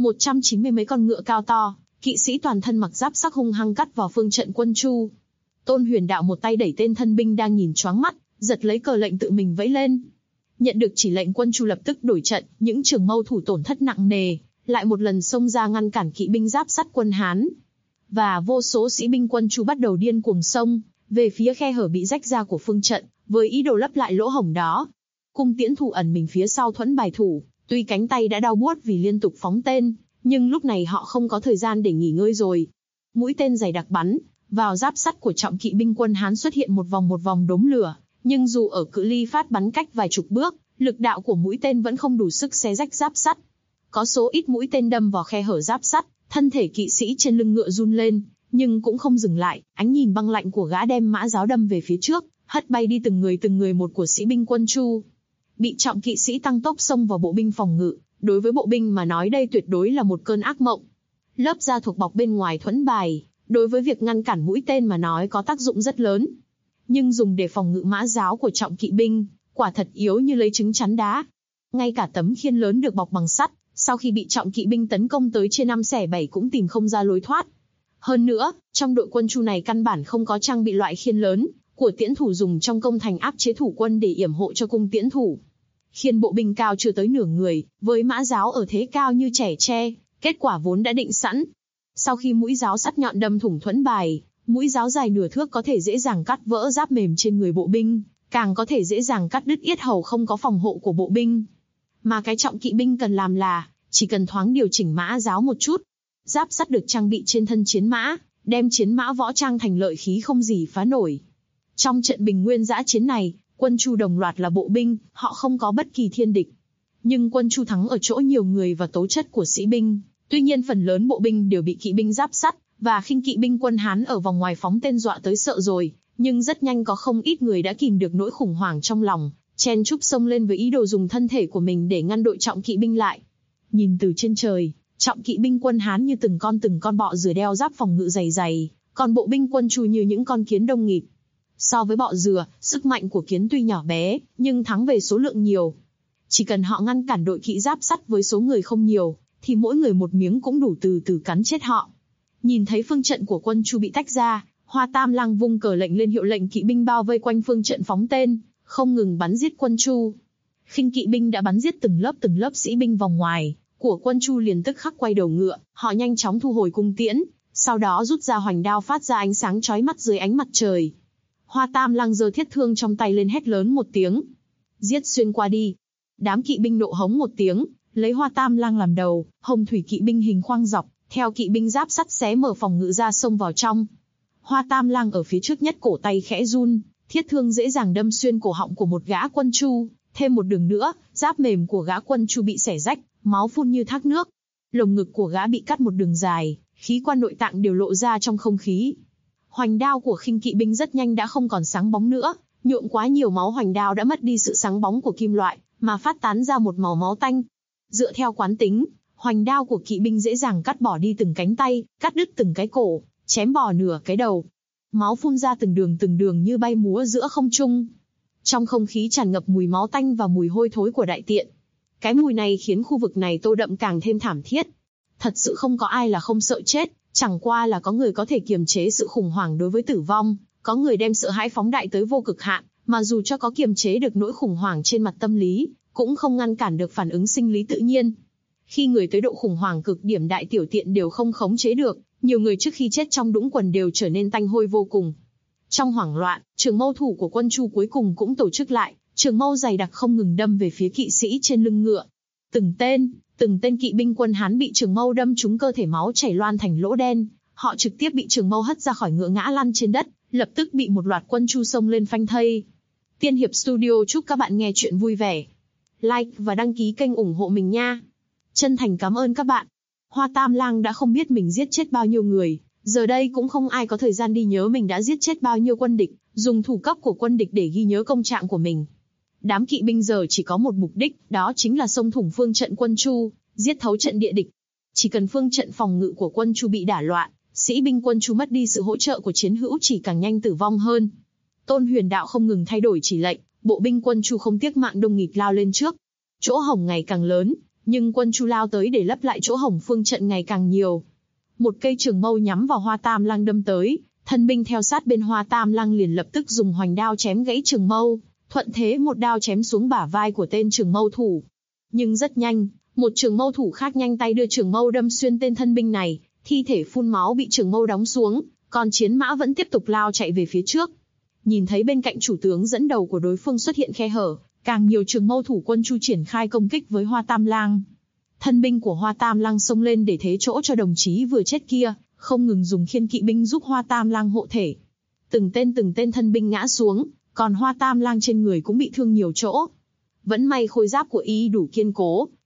190 mấy con ngựa cao to, kỵ sĩ toàn thân mặc giáp sắc hung hăng cắt vào phương trận quân Chu. Tôn Huyền Đạo một tay đẩy tên thân binh đang nhìn choáng mắt, giật lấy cờ lệnh tự mình vẫy lên. Nhận được chỉ lệnh quân Chu lập tức đổi trận, những trường mâu thủ tổn thất nặng nề, lại một lần xông ra ngăn cản kỵ binh giáp sắt quân Hán. Và vô số sĩ binh quân Chu bắt đầu điên cuồng xông về phía khe hở bị rách ra của phương trận, với ý đồ lấp lại lỗ hổng đó. Cung tiễn thủ ẩn mình phía sau thuẫn bài thủ, tuy cánh tay đã đau buốt vì liên tục phóng tên, nhưng lúc này họ không có thời gian để nghỉ ngơi rồi. Mũi tên dày đặc bắn vào giáp sắt của trọng kỵ binh quân Hán xuất hiện một vòng đốm lửa, nhưng dù ở cự ly phát bắn cách vài chục bước, lực đạo của mũi tên vẫn không đủ sức xé rách giáp sắt. có số ít mũi tên đâm vào khe hở giáp sắt, thân thể kỵ sĩ trên lưng ngựa run lên, nhưng cũng không dừng lại, ánh nhìn băng lạnh của gã đem mã giáo đâm về phía trước, hất bay đi từng người một của sĩ binh quân Chu. Bị trọng kỵ sĩ tăng tốc xông vào bộ binh phòng ngự, đối với bộ binh mà nói đây tuyệt đối là một cơn ác mộng. Lớp da thuộc bọc bên ngoài thuẫn bài, đối với việc ngăn cản mũi tên mà nói có tác dụng rất lớn. Nhưng dùng để phòng ngự mã giáo của trọng kỵ binh, quả thật yếu như lấy trứng chắn đá. Ngay cả tấm khiên lớn được bọc bằng sắt, sau khi bị trọng kỵ binh tấn công tới chia 5 xẻ 7 cũng tìm không ra lối thoát. Hơn nữa, trong đội quân Chu này căn bản không có trang bị loại khiên lớn của tiễn thủ dùng trong công thành áp chế thủ quân để yểm hộ cho cung tiễn thủ. Khiên bộ binh cao chưa tới nửa người, với mã giáo ở thế cao như trẻ tre, kết quả vốn đã định sẵn. Sau khi mũi giáo sắc nhọn đâm thủng thuẫn bài, mũi giáo dài nửa thước có thể dễ dàng cắt vỡ giáp mềm trên người bộ binh, càng có thể dễ dàng cắt đứt yết hầu không có phòng hộ của bộ binh. Mà cái trọng kỵ binh cần làm là, chỉ cần thoáng điều chỉnh mã giáo một chút. Giáp sắt được trang bị trên thân chiến mã, đem chiến mã võ trang thành lợi khí không gì phá nổi. Trong trận bình nguyên dã chiến này, quân Chu đồng loạt là bộ binh, họ không có bất kỳ thiên địch. Nhưng quân Chu thắng ở chỗ nhiều người và tố chất của sĩ binh, tuy nhiên phần lớn bộ binh đều bị kỵ binh giáp sắt và khinh kỵ binh quân Hán ở vòng ngoài phóng tên dọa tới sợ rồi, nhưng rất nhanh có không ít người đã kìm được nỗi khủng hoảng trong lòng, chen chúc xông lên với ý đồ dùng thân thể của mình để ngăn đội trọng kỵ binh lại. Nhìn từ trên trời, trọng kỵ binh quân Hán như từng con bọ dừa đeo giáp phòng ngự dày dày, còn bộ binh quân Chu như những con kiến đông nghịt. So với bọ dừa, sức mạnh của kiến tuy nhỏ bé, nhưng thắng về số lượng nhiều. Chỉ cần họ ngăn cản đội kỵ giáp sắt với số người không nhiều, thì mỗi người một miếng cũng đủ từ từ cắn chết họ. Nhìn thấy phương trận của quân Chu bị tách ra, Hoa Tam Lang vung cờ lệnh lên hiệu lệnh kỵ binh bao vây quanh phương trận phóng tên, không ngừng bắn giết quân Chu. Khinh kỵ binh đã bắn giết từng lớp sĩ binh vòng ngoài của quân Chu liền tức khắc quay đầu ngựa, họ nhanh chóng thu hồi cung tiễn, sau đó rút ra hoành đao phát ra ánh sáng chói mắt dưới ánh mặt trời. Hoa Tam Lang giơ thiết thương trong tay lên hét lớn một tiếng, giết xuyên qua đi. Đám kỵ binh nộ hống một tiếng, lấy Hoa Tam Lang làm đầu, hồng thủy kỵ binh hình khoang dọc, theo kỵ binh giáp sắt xé mở phòng ngự ra xông vào trong. Hoa Tam Lang ở phía trước nhất cổ tay khẽ run, thiết thương dễ dàng đâm xuyên cổ họng của một gã quân Chu, thêm một đường nữa, giáp mềm của gã quân Chu bị xẻ rách, máu phun như thác nước. Lồng ngực của gã bị cắt một đường dài, khí quan nội tạng đều lộ ra trong không khí. Hoành đao của khinh kỵ binh rất nhanh đã không còn sáng bóng nữa, nhuộm quá nhiều máu hoành đao đã mất đi sự sáng bóng của kim loại, mà phát tán ra một màu máu tanh. Dựa theo quán tính, hoành đao của kỵ binh dễ dàng cắt bỏ đi từng cánh tay, cắt đứt từng cái cổ, chém bỏ nửa cái đầu. Máu phun ra từng đường như bay múa giữa không trung. Trong không khí tràn ngập mùi máu tanh và mùi hôi thối của đại tiện. Cái mùi này khiến khu vực này tô đậm càng thêm thảm thiết. Thật sự không có ai là không sợ chết, chẳng qua là có người có thể kiềm chế sự khủng hoảng đối với tử vong, có người đem sợ hãi phóng đại tới vô cực hạn, mà dù cho có kiềm chế được nỗi khủng hoảng trên mặt tâm lý, cũng không ngăn cản được phản ứng sinh lý tự nhiên. Khi người tới độ khủng hoảng cực điểm đại tiểu tiện đều không khống chế được, nhiều người trước khi chết trong đũng quần đều trở nên tanh hôi vô cùng. Trong hoảng loạn, trường mâu thủ của quân Chu cuối cùng cũng tổ chức lại, trường mâu dày đặc không ngừng đâm về phía kỵ sĩ trên lưng ngựa. Từng tên kỵ binh quân Hán bị trường mâu đâm trúng cơ thể, máu chảy loan thành lỗ đen, họ trực tiếp bị trường mâu hất ra khỏi ngựa ngã lăn trên đất, lập tức bị một loạt quân Chu xông lên phanh thây. Tiên Hiệp Studio chúc các bạn nghe chuyện vui vẻ. Like và đăng ký kênh ủng hộ mình nha. Chân thành cảm ơn các bạn. Hoa Tam Lang đã không biết mình giết chết bao nhiêu người, giờ đây cũng không ai có thời gian đi nhớ mình đã giết chết bao nhiêu quân địch, dùng thủ cấp của quân địch để ghi nhớ công trạng của mình. Đám kỵ binh giờ chỉ có một mục đích, đó chính là xông thủng phương trận quân Chu, giết thấu trận địa địch. Chỉ cần phương trận phòng ngự của quân Chu bị đả loạn, sĩ binh quân Chu mất đi sự hỗ trợ của chiến hữu chỉ càng nhanh tử vong hơn. Tôn Huyền Đạo không ngừng thay đổi chỉ lệnh, bộ binh quân Chu không tiếc mạng đông nghịt lao lên trước. Chỗ hổng ngày càng lớn, nhưng quân Chu lao tới để lấp lại chỗ hổng phương trận ngày càng nhiều. Một cây trường mâu nhắm vào Hoa Tam Lang đâm tới, thân binh theo sát bên Hoa Tam Lang liền lập tức dùng hoành đao chém gãy trường mâu, thuận thế một đao chém xuống bả vai của tên trường mâu thủ. Nhưng rất nhanh, một trường mâu thủ khác nhanh tay đưa trường mâu đâm xuyên tên thân binh này, thi thể phun máu bị trường mâu đóng xuống, còn chiến mã vẫn tiếp tục lao chạy về phía trước. Nhìn thấy bên cạnh chủ tướng dẫn đầu của đối phương xuất hiện khe hở, càng nhiều trường mâu thủ quân Chu triển khai công kích với Hoa Tam Lang. Thân binh của Hoa Tam Lang xông lên để thế chỗ cho đồng chí vừa chết kia, không ngừng dùng khiên kỵ binh giúp Hoa Tam Lang hộ thể. Từng tên thân binh ngã xuống, còn Hoa Tam Lang trên người cũng bị thương nhiều chỗ. Vẫn may khôi giáp của y đủ kiên cố,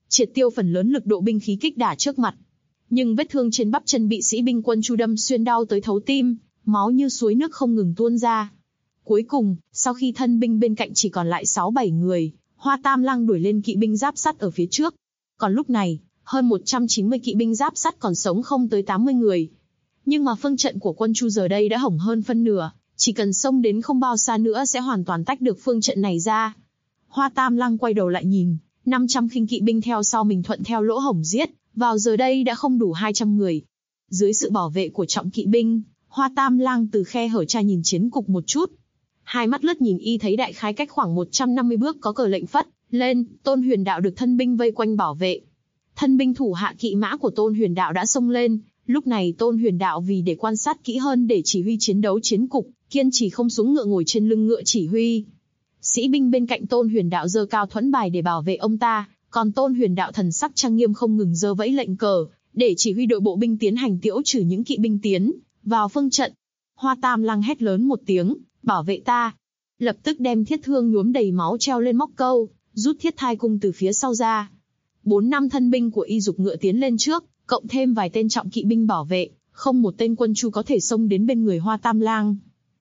triệt tiêu phần lớn lực độ binh khí kích đả trước mặt. Nhưng vết thương trên bắp chân bị sĩ binh quân Chu đâm xuyên đau tới thấu tim, máu như suối nước không ngừng tuôn ra. Cuối cùng, sau khi thân binh bên cạnh chỉ còn lại 6-7 người, Hoa Tam Lang đuổi lên kỵ binh giáp sắt ở phía trước. Còn lúc này, hơn 190 kỵ binh giáp sắt còn sống không tới 80 người. Nhưng mà phương trận của quân Chu giờ đây đã hỏng hơn phân nửa, chỉ cần xông đến không bao xa nữa sẽ hoàn toàn tách được phương trận này ra. Hoa Tam Lang quay đầu lại nhìn, 500 khinh kỵ binh theo sau mình thuận theo lỗ hổng giết, vào giờ đây đã không đủ 200 người. Dưới sự bảo vệ của trọng kỵ binh, Hoa Tam Lang từ khe hở tra nhìn chiến cục một chút. Hai mắt lướt nhìn y thấy đại khái cách khoảng 150 bước có cờ lệnh phất lên, Tôn Huyền Đạo được thân binh vây quanh bảo vệ. Thân binh thủ hạ kỵ mã của Tôn Huyền Đạo đã xông lên, lúc này Tôn Huyền Đạo vì để quan sát kỹ hơn để chỉ huy chiến đấu chiến cục, kiên trì không xuống ngựa ngồi trên lưng ngựa chỉ huy. Sĩ binh bên cạnh Tôn Huyền Đạo giơ cao thuẫn bài để bảo vệ ông ta, còn Tôn Huyền Đạo thần sắc trang nghiêm không ngừng giơ vẫy lệnh cờ, để chỉ huy đội bộ binh tiến hành tiễu trừ những kỵ binh tiến vào phương trận. Hoa Tam Lang hét lớn một tiếng, bảo vệ ta. Lập tức đem thiết thương nhuốm đầy máu treo lên móc câu, rút thiết thai cung từ phía sau ra. 4-5 thân binh của y dục ngựa tiến lên trước, cộng thêm vài tên trọng kỵ binh bảo vệ, không một tên quân Chu có thể xông đến bên người Hoa Tam Lang.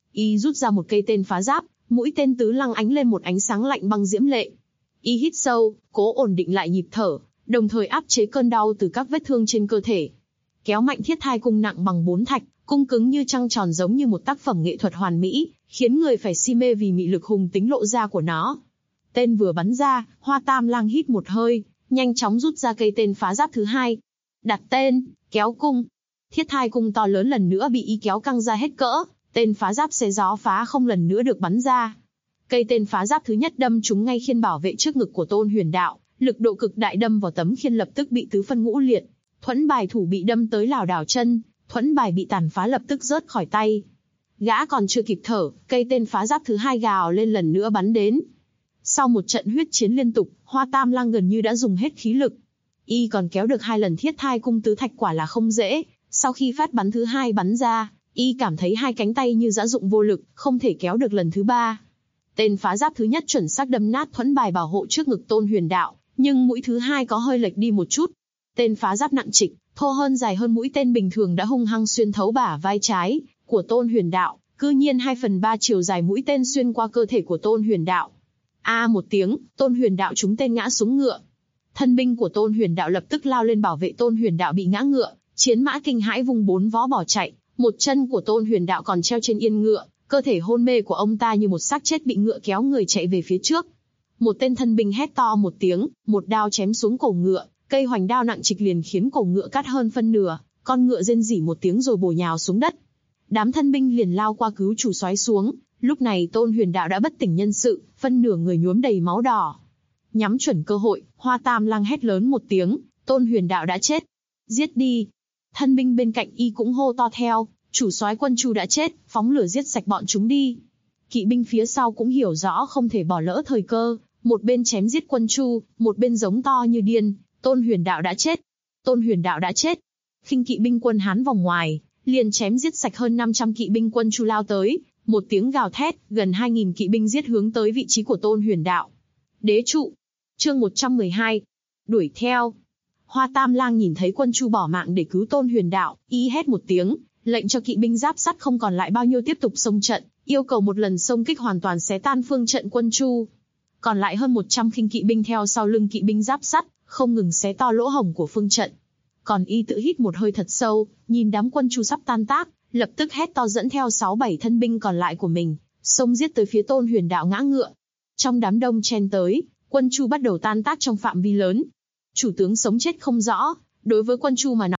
Y rút ra một cây tên phá giáp, mũi tên tứ lăng ánh lên một ánh sáng lạnh băng diễm lệ. Y hít sâu, cố ổn định lại nhịp thở, đồng thời áp chế cơn đau từ các vết thương trên cơ thể. Kéo mạnh thiết thai cung nặng bằng 4 thạch, cung cứng như trăng tròn giống như một tác phẩm nghệ thuật hoàn mỹ, khiến người phải si mê vì mị lực hùng tính lộ ra của nó. Tên vừa bắn ra, Hoa Tam Lang hít một hơi, nhanh chóng rút ra cây tên phá giáp thứ hai. Đặt tên, kéo cung. Thiết thai cung to lớn lần nữa bị y kéo căng ra hết cỡ, tên phá giáp xé gió phá không lần nữa được bắn ra. Cây tên phá giáp thứ nhất đâm trúng ngay khiên bảo vệ trước ngực của Tôn Huyền Đạo, lực độ cực đại đâm vào tấm khiên lập tức bị tứ phân ngũ liệt. Thuẫn bài thủ bị đâm tới lảo đảo chân, thuẫn bài bị tàn phá lập tức rớt khỏi tay. Gã còn chưa kịp thở, cây tên phá giáp thứ hai gào lên lần nữa bắn đến. Sau một trận huyết chiến liên tục, Hoa Tam Lang gần như đã dùng hết khí lực. Y còn kéo được 2 lần thiết thai cung tứ thạch quả là không dễ. Sau khi phát bắn thứ hai bắn ra, y cảm thấy 2 cánh tay như dã dụng vô lực, không thể kéo được lần thứ 3. Tên phá giáp thứ nhất chuẩn xác đâm nát thuẫn bài bảo hộ trước ngực Tôn Huyền Đạo, nhưng mũi thứ hai có hơi lệch đi một chút. Tên phá giáp nặng trịch, thô hơn dài hơn mũi tên bình thường đã hung hăng xuyên thấu bả vai trái của Tôn Huyền Đạo, cư nhiên 2/3 chiều dài mũi tên xuyên qua cơ thể của Tôn Huyền Đạo. Một tiếng, Tôn Huyền Đạo trúng tên ngã xuống ngựa. Thân binh của Tôn Huyền Đạo lập tức lao lên bảo vệ Tôn Huyền Đạo bị ngã ngựa, chiến mã kinh hãi vung 4 vó bỏ chạy, một chân của Tôn Huyền Đạo còn treo trên yên ngựa, cơ thể hôn mê của ông ta như một xác chết bị ngựa kéo người chạy về phía trước. Một tên thân binh hét to một tiếng, một đao chém xuống cổ ngựa, cây hoành đao nặng trịch liền khiến cổ ngựa cắt hơn phân nửa, con ngựa rên rỉ một tiếng rồi bổ nhào xuống đất. Đám thân binh liền lao qua cứu chủ soái xuống, lúc này Tôn Huyền Đạo đã bất tỉnh nhân sự, phân nửa người nhuốm đầy máu đỏ. Nhắm chuẩn cơ hội, Hoa Tam Lang hét lớn một tiếng, Tôn Huyền Đạo đã chết. Giết đi. Thân binh bên cạnh y cũng hô to theo, chủ soái quân Chu đã chết, phóng lửa giết sạch bọn chúng đi. Kỵ binh phía sau cũng hiểu rõ không thể bỏ lỡ thời cơ, một bên chém giết quân Chu, một bên giống to như điên, Tôn Huyền Đạo đã chết. Tôn Huyền Đạo đã chết. Khinh kỵ binh quân Hán vòng ngoài, liền chém giết sạch hơn 500 kỵ binh quân Chu lao tới, một tiếng gào thét, gần 2000 kỵ binh giết hướng tới vị trí của Tôn Huyền Đạo. Đế trụ. Chương 112. Đuổi theo. Hoa Tam Lang nhìn thấy quân Chu bỏ mạng để cứu Tôn Huyền Đạo, y hét một tiếng, lệnh cho kỵ binh giáp sắt không còn lại bao nhiêu tiếp tục xông trận, yêu cầu một lần xông kích hoàn toàn xé tan phương trận quân Chu. Còn lại hơn 100 khinh kỵ binh theo sau lưng kỵ binh giáp sắt, không ngừng xé to lỗ hổng của phương trận. Còn y tự hít một hơi thật sâu, nhìn đám quân Chu sắp tan tác, lập tức hét to dẫn theo 6-7 thân binh còn lại của mình, xông giết tới phía Tôn Huyền Đạo ngã ngựa. Trong đám đông chen tới, quân Chu bắt đầu tan tác trong phạm vi lớn. Chủ tướng sống chết không rõ, đối với quân Chu mà nói.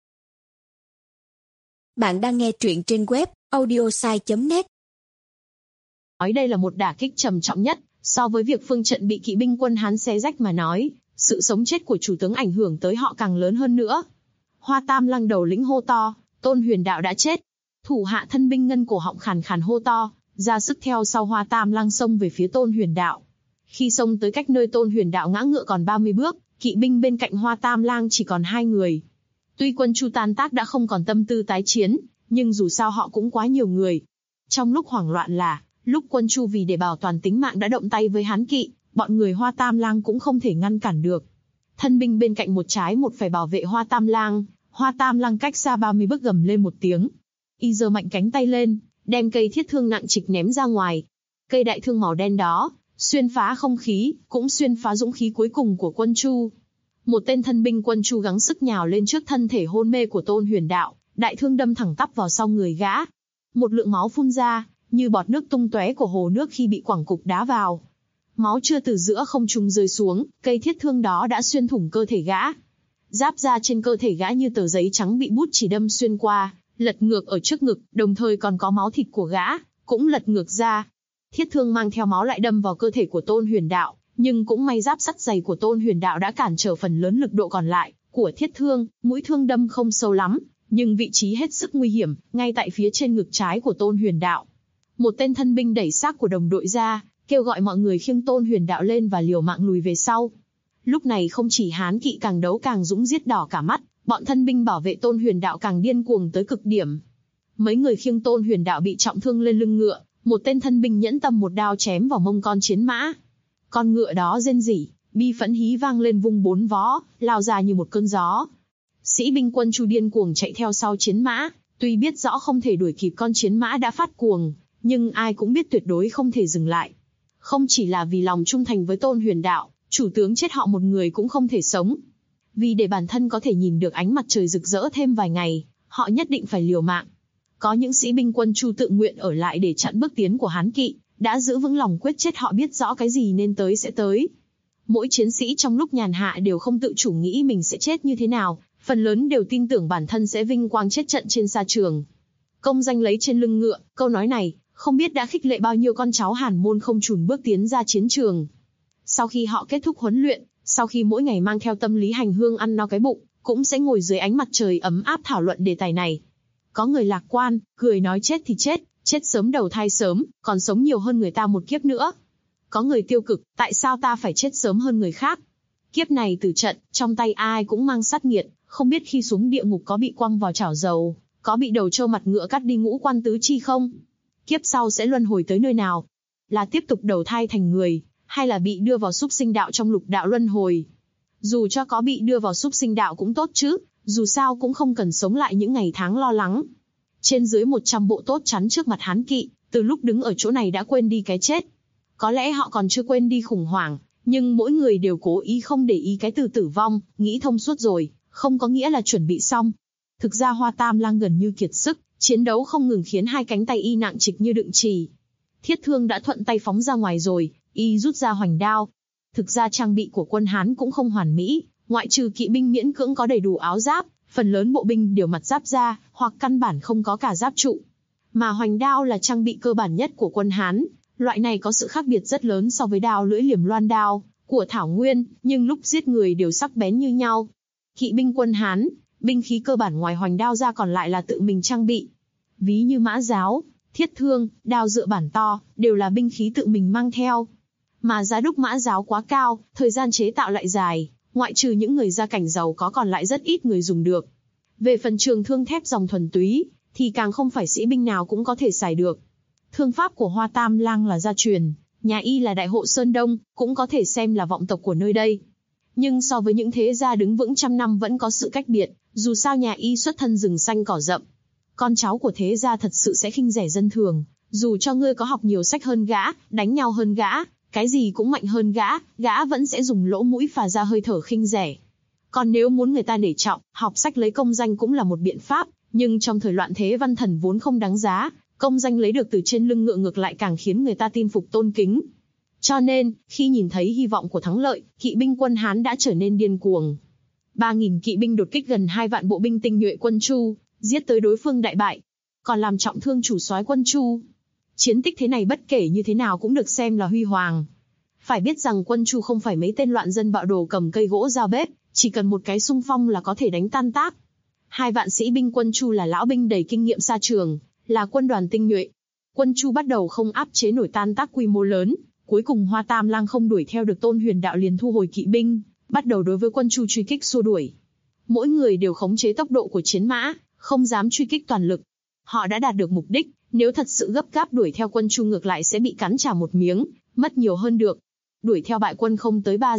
Bạn đang nghe truyện trên web audiosai.net. Nói đây là một đả kích trầm trọng nhất, so với việc phương trận bị kỵ binh quân Hán xé rách mà nói, sự sống chết của chủ tướng ảnh hưởng tới họ càng lớn hơn nữa. Hoa Tam Lang đầu lĩnh hô to, Tôn Huyền Đạo đã chết. Thủ hạ thân binh ngân cổ họng khàn khàn hô to, ra sức theo sau Hoa Tam Lang xông về phía Tôn Huyền Đạo. Khi xông tới cách nơi Tôn Huyền Đạo ngã ngựa còn 30 bước, kỵ binh bên cạnh Hoa Tam Lang chỉ còn 2 người. Tuy quân Chu tan tác đã không còn tâm tư tái chiến, nhưng dù sao họ cũng quá nhiều người. Trong lúc hoảng loạn là, lúc quân Chu vì để bảo toàn tính mạng đã động tay với Hán kỵ, bọn người Hoa Tam Lang cũng không thể ngăn cản được. Thân binh bên cạnh một trái một phải bảo vệ Hoa Tam Lang. Hoa Tam Lang cách xa 30 bước gầm lên một tiếng. Y giơ mạnh cánh tay lên, đem cây thiết thương nặng trịch ném ra ngoài. Cây đại thương màu đen đó, xuyên phá không khí, cũng xuyên phá dũng khí cuối cùng của quân Chu. Một tên thân binh quân Chu gắng sức nhào lên trước thân thể hôn mê của Tôn Huyền Đạo, đại thương đâm thẳng tắp vào sau người gã. Một lượng máu phun ra, như bọt nước tung tóe của hồ nước khi bị quẳng cục đá vào. Máu chưa từ giữa không trung rơi xuống, cây thiết thương đó đã xuyên thủng cơ thể gã. Giáp da trên cơ thể gã như tờ giấy trắng bị bút chỉ đâm xuyên qua, lật ngược ở trước ngực, đồng thời còn có máu thịt của gã, cũng lật ngược ra. Thiết thương mang theo máu lại đâm vào cơ thể của Tôn Huyền Đạo, nhưng cũng may giáp sắt dày của Tôn Huyền Đạo đã cản trở phần lớn lực độ còn lại của thiết thương, mũi thương đâm không sâu lắm, nhưng vị trí hết sức nguy hiểm, ngay tại phía trên ngực trái của Tôn Huyền Đạo. Một tên thân binh đẩy xác của đồng đội ra, kêu gọi mọi người khiêng Tôn Huyền Đạo lên và liều mạng lùi về sau. Lúc này không chỉ Hán kỵ càng đấu càng dũng giết đỏ cả mắt, bọn thân binh bảo vệ Tôn Huyền Đạo càng điên cuồng tới cực điểm. Mấy người khiêng Tôn Huyền Đạo bị trọng thương lên lưng ngựa, một tên thân binh nhẫn tâm một đao chém vào mông con chiến mã. Con ngựa đó rên rỉ, bi phẫn hí vang lên vung bốn vó, lao ra như một cơn gió. Sĩ binh quân Chu điên cuồng chạy theo sau chiến mã, tuy biết rõ không thể đuổi kịp con chiến mã đã phát cuồng, nhưng ai cũng biết tuyệt đối không thể dừng lại. Không chỉ là vì lòng trung thành với Tôn Huyền Đạo, chủ tướng chết họ một người cũng không thể sống. Vì để bản thân có thể nhìn được ánh mặt trời rực rỡ thêm vài ngày, họ nhất định phải liều mạng. Có những sĩ binh quân Chu tự nguyện ở lại để chặn bước tiến của Hán kỵ, đã giữ vững lòng quyết chết. Họ biết rõ cái gì nên tới sẽ tới. Mỗi chiến sĩ trong lúc nhàn hạ đều không tự chủ nghĩ mình sẽ chết như thế nào, phần lớn đều tin tưởng bản thân sẽ vinh quang chết trận trên sa trường. Công danh lấy trên lưng ngựa, câu nói này, không biết đã khích lệ bao nhiêu con cháu Hàn môn không chùn bước tiến ra chiến trường. Sau khi họ kết thúc huấn luyện, sau khi mỗi ngày mang theo tâm lý hành hương ăn no cái bụng, cũng sẽ ngồi dưới ánh mặt trời ấm áp thảo luận đề tài này. Có người lạc quan, cười nói chết thì chết sớm đầu thai sớm, còn sống nhiều hơn người ta một kiếp nữa. Có người tiêu cực, tại sao ta phải chết sớm hơn người khác? Kiếp này tử trận, trong tay ai cũng mang sát nghiệt, không biết khi xuống địa ngục có bị quăng vào chảo dầu, có bị đầu trâu mặt ngựa cắt đi ngũ quan tứ chi không? Kiếp sau sẽ luân hồi tới nơi nào? Là tiếp tục đầu thai thành người, hay là bị đưa vào súc sinh đạo trong lục đạo luân hồi? Dù cho có bị đưa vào súc sinh đạo cũng tốt chứ, dù sao cũng không cần sống lại những ngày tháng lo lắng. Trên dưới 100 bộ tốt chắn trước mặt Hán kỵ, từ lúc đứng ở chỗ này đã quên đi cái chết. Có lẽ họ còn chưa quên đi khủng hoảng, nhưng mỗi người đều cố ý không để ý cái từ tử vong, nghĩ thông suốt rồi, không có nghĩa là chuẩn bị xong. Thực ra Hoa Tam Lang gần như kiệt sức, chiến đấu không ngừng khiến hai cánh tay y nặng trịch như đựng chì. Thiết thương đã thuận tay phóng ra ngoài rồi, y rút ra hoành đao. Thực ra trang bị của quân Hán cũng không hoàn mỹ, ngoại trừ kỵ binh miễn cưỡng có đầy đủ áo giáp, phần lớn bộ binh đều mặt giáp da, hoặc căn bản không có cả giáp trụ. Mà hoành đao là trang bị cơ bản nhất của quân Hán, loại này có sự khác biệt rất lớn so với đao lưỡi liềm loan đao của Thảo Nguyên, nhưng lúc giết người đều sắc bén như nhau. Kỵ binh quân Hán, binh khí cơ bản ngoài hoành đao ra còn lại là tự mình trang bị. Ví như mã giáo, thiết thương, đao dựa bản to, đều là binh khí tự mình mang theo. Mà giá đúc mã giáo quá cao, thời gian chế tạo lại dài, ngoại trừ những người gia cảnh giàu có còn lại rất ít người dùng được. Về phần trường thương thép dòng thuần túy, thì càng không phải sĩ binh nào cũng có thể xài được. Thương pháp của Hoa Tam Lang là gia truyền, nhà y là đại hộ Sơn Đông, cũng có thể xem là vọng tộc của nơi đây. Nhưng so với những thế gia đứng vững trăm năm vẫn có sự cách biệt, dù sao nhà y xuất thân rừng xanh cỏ rậm. Con cháu của thế gia thật sự sẽ khinh rẻ dân thường, dù cho ngươi có học nhiều sách hơn gã, đánh nhau hơn gã, cái gì cũng mạnh hơn gã vẫn sẽ dùng lỗ mũi phà ra hơi thở khinh rẻ. Còn nếu muốn người ta nể trọng, học sách lấy công danh cũng là một biện pháp, nhưng trong thời loạn thế văn thần vốn không đáng giá, công danh lấy được từ trên lưng ngựa ngược lại càng khiến người ta tin phục tôn kính. Cho nên, khi nhìn thấy hy vọng của thắng lợi, kỵ binh quân Hán đã trở nên điên cuồng. 3.000 kỵ binh đột kích gần 2 vạn bộ binh tinh nhuệ quân Chu, giết tới đối phương đại bại, còn làm trọng thương chủ soái quân Chu. Chiến tích thế này bất kể như thế nào cũng được xem là huy hoàng. Phải biết rằng quân Chu không phải mấy tên loạn dân bạo đồ cầm cây gỗ giao bếp, chỉ cần một cái xung phong là có thể đánh tan tác. 2 vạn sĩ binh quân Chu là lão binh đầy kinh nghiệm xa trường, là quân đoàn tinh nhuệ. Quân Chu bắt đầu không áp chế nổi tan tác quy mô lớn, cuối cùng Hoa Tam Lang không đuổi theo được Tôn Huyền Đạo liền thu hồi kỵ binh, bắt đầu đối với quân Chu truy kích xua đuổi. Mỗi người đều khống chế tốc độ của chiến mã, không dám truy kích toàn lực. Họ đã đạt được mục đích, nếu thật sự gấp gáp đuổi theo quân Chu ngược lại sẽ bị cắn trả một miếng, mất nhiều hơn được. Đuổi theo bại quân không tới 3 dặm,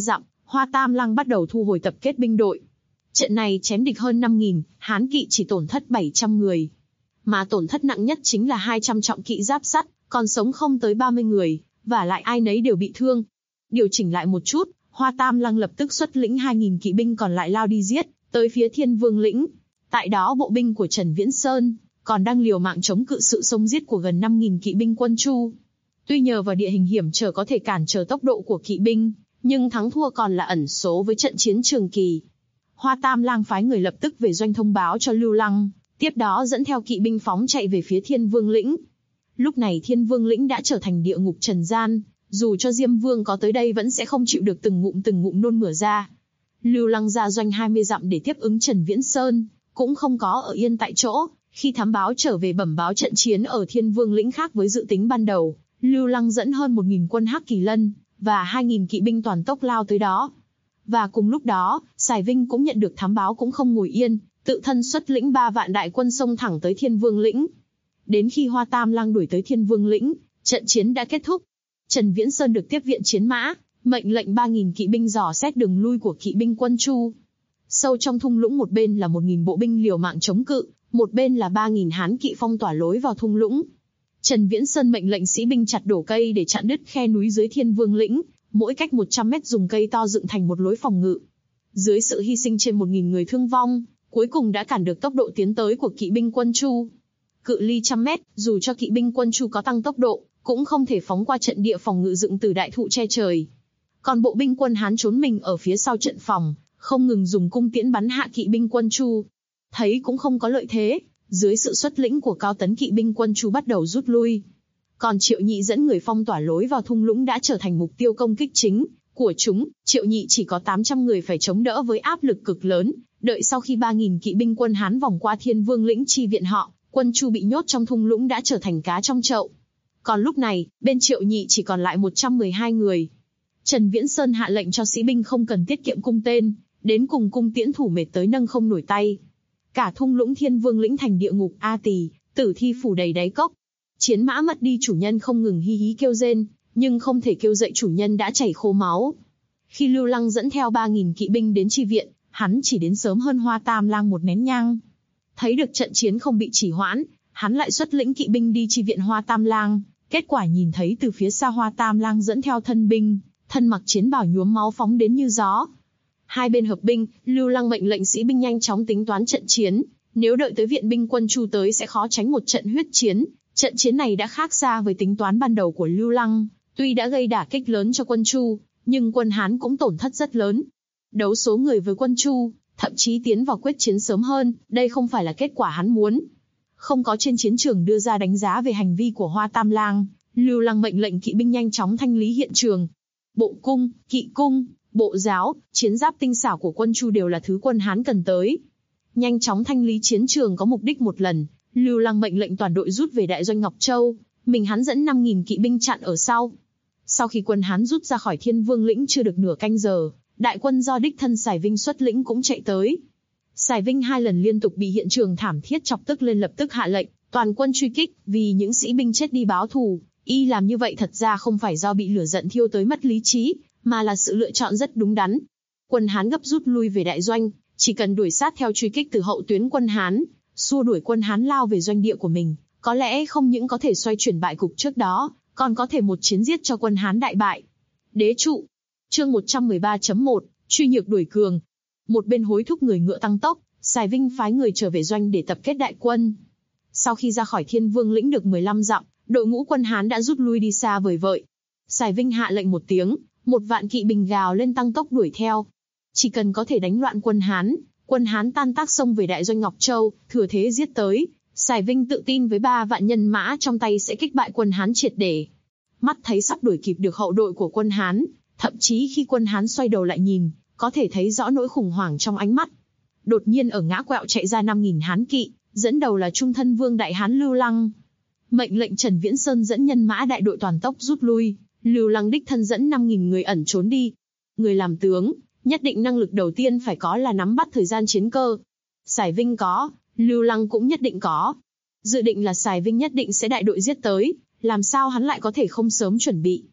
Hoa Tam Lăng bắt đầu thu hồi tập kết binh đội. Trận này chém địch hơn 5.000, Hán kỵ chỉ tổn thất 700 người. Mà tổn thất nặng nhất chính là 200 trọng kỵ giáp sắt, còn sống không tới 30 người, và lại ai nấy đều bị thương. Điều chỉnh lại một chút, Hoa Tam Lăng lập tức xuất lĩnh 2.000 kỵ binh còn lại lao đi giết, tới phía Thiên Vương lĩnh. Tại đó bộ binh của Trần Viễn Sơn còn đang liều mạng chống cự sự xông giết của gần 5.000 kỵ binh quân Chu. Tuy nhờ vào địa hình hiểm trở có thể cản trở tốc độ của kỵ binh, nhưng thắng thua còn là ẩn số với trận chiến trường kỳ. Hoa Tam Lang phái người lập tức về doanh thông báo cho Lưu Lăng, tiếp đó dẫn theo kỵ binh phóng chạy về phía Thiên Vương lĩnh. Lúc này Thiên Vương lĩnh đã trở thành địa ngục trần gian, dù cho Diêm Vương có tới đây vẫn sẽ không chịu được từng ngụm nôn mửa ra. Lưu Lăng ra doanh 20 dặm để tiếp ứng Trần Viễn Sơn, cũng không có ở yên tại chỗ. Khi thám báo trở về bẩm báo trận chiến ở Thiên Vương lĩnh khác với dự tính ban đầu, Lưu Lăng dẫn hơn 1.000 quân Hắc Kỳ Lân và 2.000 kỵ binh toàn tốc lao tới đó. Và cùng lúc đó, Sài Vinh cũng nhận được thám báo cũng không ngồi yên, tự thân xuất lĩnh 3 vạn đại quân xông thẳng tới Thiên Vương lĩnh. Đến khi Hoa Tam Lang đuổi tới Thiên Vương lĩnh, trận chiến đã kết thúc. Trần Viễn Sơn được tiếp viện chiến mã, mệnh lệnh 3.000 kỵ binh dò xét đường lui của kỵ binh quân Chu. Sâu trong thung lũng một bên là 1.000 bộ binh liều mạng chống cự, một bên là 3.000 Hán kỵ phong tỏa lối vào thung lũng. Trần Viễn Sơn mệnh lệnh sĩ binh chặt đổ cây để chặn đứt khe núi dưới Thiên Vương lĩnh, mỗi cách 100 mét dùng cây to dựng thành một lối phòng ngự. Dưới sự hy sinh trên 1.000 người thương vong, cuối cùng đã cản được tốc độ tiến tới của kỵ binh quân Chu. Cự ly 100 mét, dù cho kỵ binh quân Chu có tăng tốc độ, cũng không thể phóng qua trận địa phòng ngự dựng từ đại thụ che trời. Còn bộ binh quân Hán trốn mình ở phía sau trận phòng, không ngừng dùng cung tiễn bắn hạ kỵ binh quân Chu. Thấy cũng không có lợi thế, dưới sự xuất lĩnh của cao tấn kỵ binh quân Chu bắt đầu rút lui. Còn Triệu Nhị dẫn người phong tỏa lối vào thung lũng đã trở thành mục tiêu công kích chính của chúng. Triệu Nhị chỉ có 800 người phải chống đỡ với áp lực cực lớn, đợi sau khi 3.000 kỵ binh quân Hán vòng qua Thiên Vương lĩnh chi viện họ, quân Chu bị nhốt trong thung lũng đã trở thành cá trong chậu. Còn lúc này, bên Triệu Nhị chỉ còn lại 112 người. Trần Viễn Sơn hạ lệnh cho sĩ binh không cần tiết kiệm cung tên, đến cùng cung tiễn thủ mệt tới nâng không nổi tay. Cả thung lũng Thiên Vương lĩnh thành địa ngục A Tỳ, tử thi phủ đầy đáy cốc. Chiến mã mất đi chủ nhân không ngừng hí hí kêu rên, nhưng không thể kêu dậy chủ nhân đã chảy khô máu. Khi Lưu Lăng dẫn theo 3.000 kỵ binh đến chi viện, hắn chỉ đến sớm hơn Hoa Tam Lang một nén nhang. Thấy được trận chiến không bị trì hoãn, hắn lại xuất lĩnh kỵ binh đi chi viện Hoa Tam Lang. Kết quả nhìn thấy từ phía xa Hoa Tam Lang dẫn theo thân binh, thân mặc chiến bào nhuốm máu phóng đến như gió. Hai bên hợp binh, Lưu Lăng mệnh lệnh sĩ binh nhanh chóng tính toán trận chiến. Nếu đợi tới viện binh quân Chu tới sẽ khó tránh một trận huyết chiến. Trận chiến này đã khác xa với tính toán ban đầu của Lưu Lăng. Tuy đã gây đả kích lớn cho quân Chu, nhưng quân Hán cũng tổn thất rất lớn. Đấu số người với quân Chu, thậm chí tiến vào quyết chiến sớm hơn, đây không phải là kết quả hắn muốn. Không có trên chiến trường đưa ra đánh giá về hành vi của Hoa Tam Lang, Lưu Lăng mệnh lệnh kỵ binh nhanh chóng thanh lý hiện trường. Bộ cung, kỵ cung, bộ giáo, chiến giáp tinh xảo của quân Chu đều là thứ quân Hán cần tới. Nhanh chóng thanh lý chiến trường có mục đích một lần, Lưu Lăng mệnh lệnh toàn đội rút về đại doanh Ngọc Châu, mình hắn dẫn 5.000 kỵ binh chặn ở sau. Sau khi quân Hán rút ra khỏi Thiên Vương lĩnh chưa được nửa canh giờ, đại quân do đích thân Sài Vinh xuất lĩnh cũng chạy tới. Sài Vinh 2 lần liên tục bị hiện trường thảm thiết chọc tức lên lập tức hạ lệnh, toàn quân truy kích, vì những sĩ binh chết đi báo thù. Y làm như vậy thật ra không phải do bị lửa giận thiêu tới mất lý trí, mà là sự lựa chọn rất đúng đắn. Quân Hán gấp rút lui về đại doanh, chỉ cần đuổi sát theo truy kích từ hậu tuyến quân Hán, xua đuổi quân Hán lao về doanh địa của mình, có lẽ không những có thể xoay chuyển bại cục trước đó, còn có thể một chiến giết cho quân Hán đại bại. Đế trụ. Chương 113.1, truy nhược đuổi cường. Một bên hối thúc người ngựa tăng tốc, Sài Vinh phái người trở về doanh để tập kết đại quân. Sau khi ra khỏi Thiên Vương lĩnh được 15 dặm, đội ngũ quân Hán đã rút lui đi xa vời vợi. Sài Vinh hạ lệnh một tiếng, 1 vạn kỵ binh gào lên tăng tốc đuổi theo. Chỉ cần có thể đánh loạn quân Hán tan tác xông về đại doanh Ngọc Châu, thừa thế giết tới. Sài Vinh tự tin với 3 vạn nhân mã trong tay sẽ kích bại quân Hán triệt để. Mắt thấy sắp đuổi kịp được hậu đội của quân Hán, thậm chí khi quân Hán xoay đầu lại nhìn, có thể thấy rõ nỗi khủng hoảng trong ánh mắt. Đột nhiên ở ngã quẹo chạy ra 5.000 Hán kỵ, dẫn đầu là Trung thân vương đại Hán Lưu Lăng. Mệnh lệnh Trần Viễn Sơn dẫn nhân mã đại đội toàn tốc rút lui, Lưu Lăng đích thân dẫn 5.000 người ẩn trốn đi. Người làm tướng, nhất định năng lực đầu tiên phải có là nắm bắt thời gian chiến cơ. Sài Vinh có, Lưu Lăng cũng nhất định có. Dự định là Sài Vinh nhất định sẽ đại đội giết tới, làm sao hắn lại có thể không sớm chuẩn bị.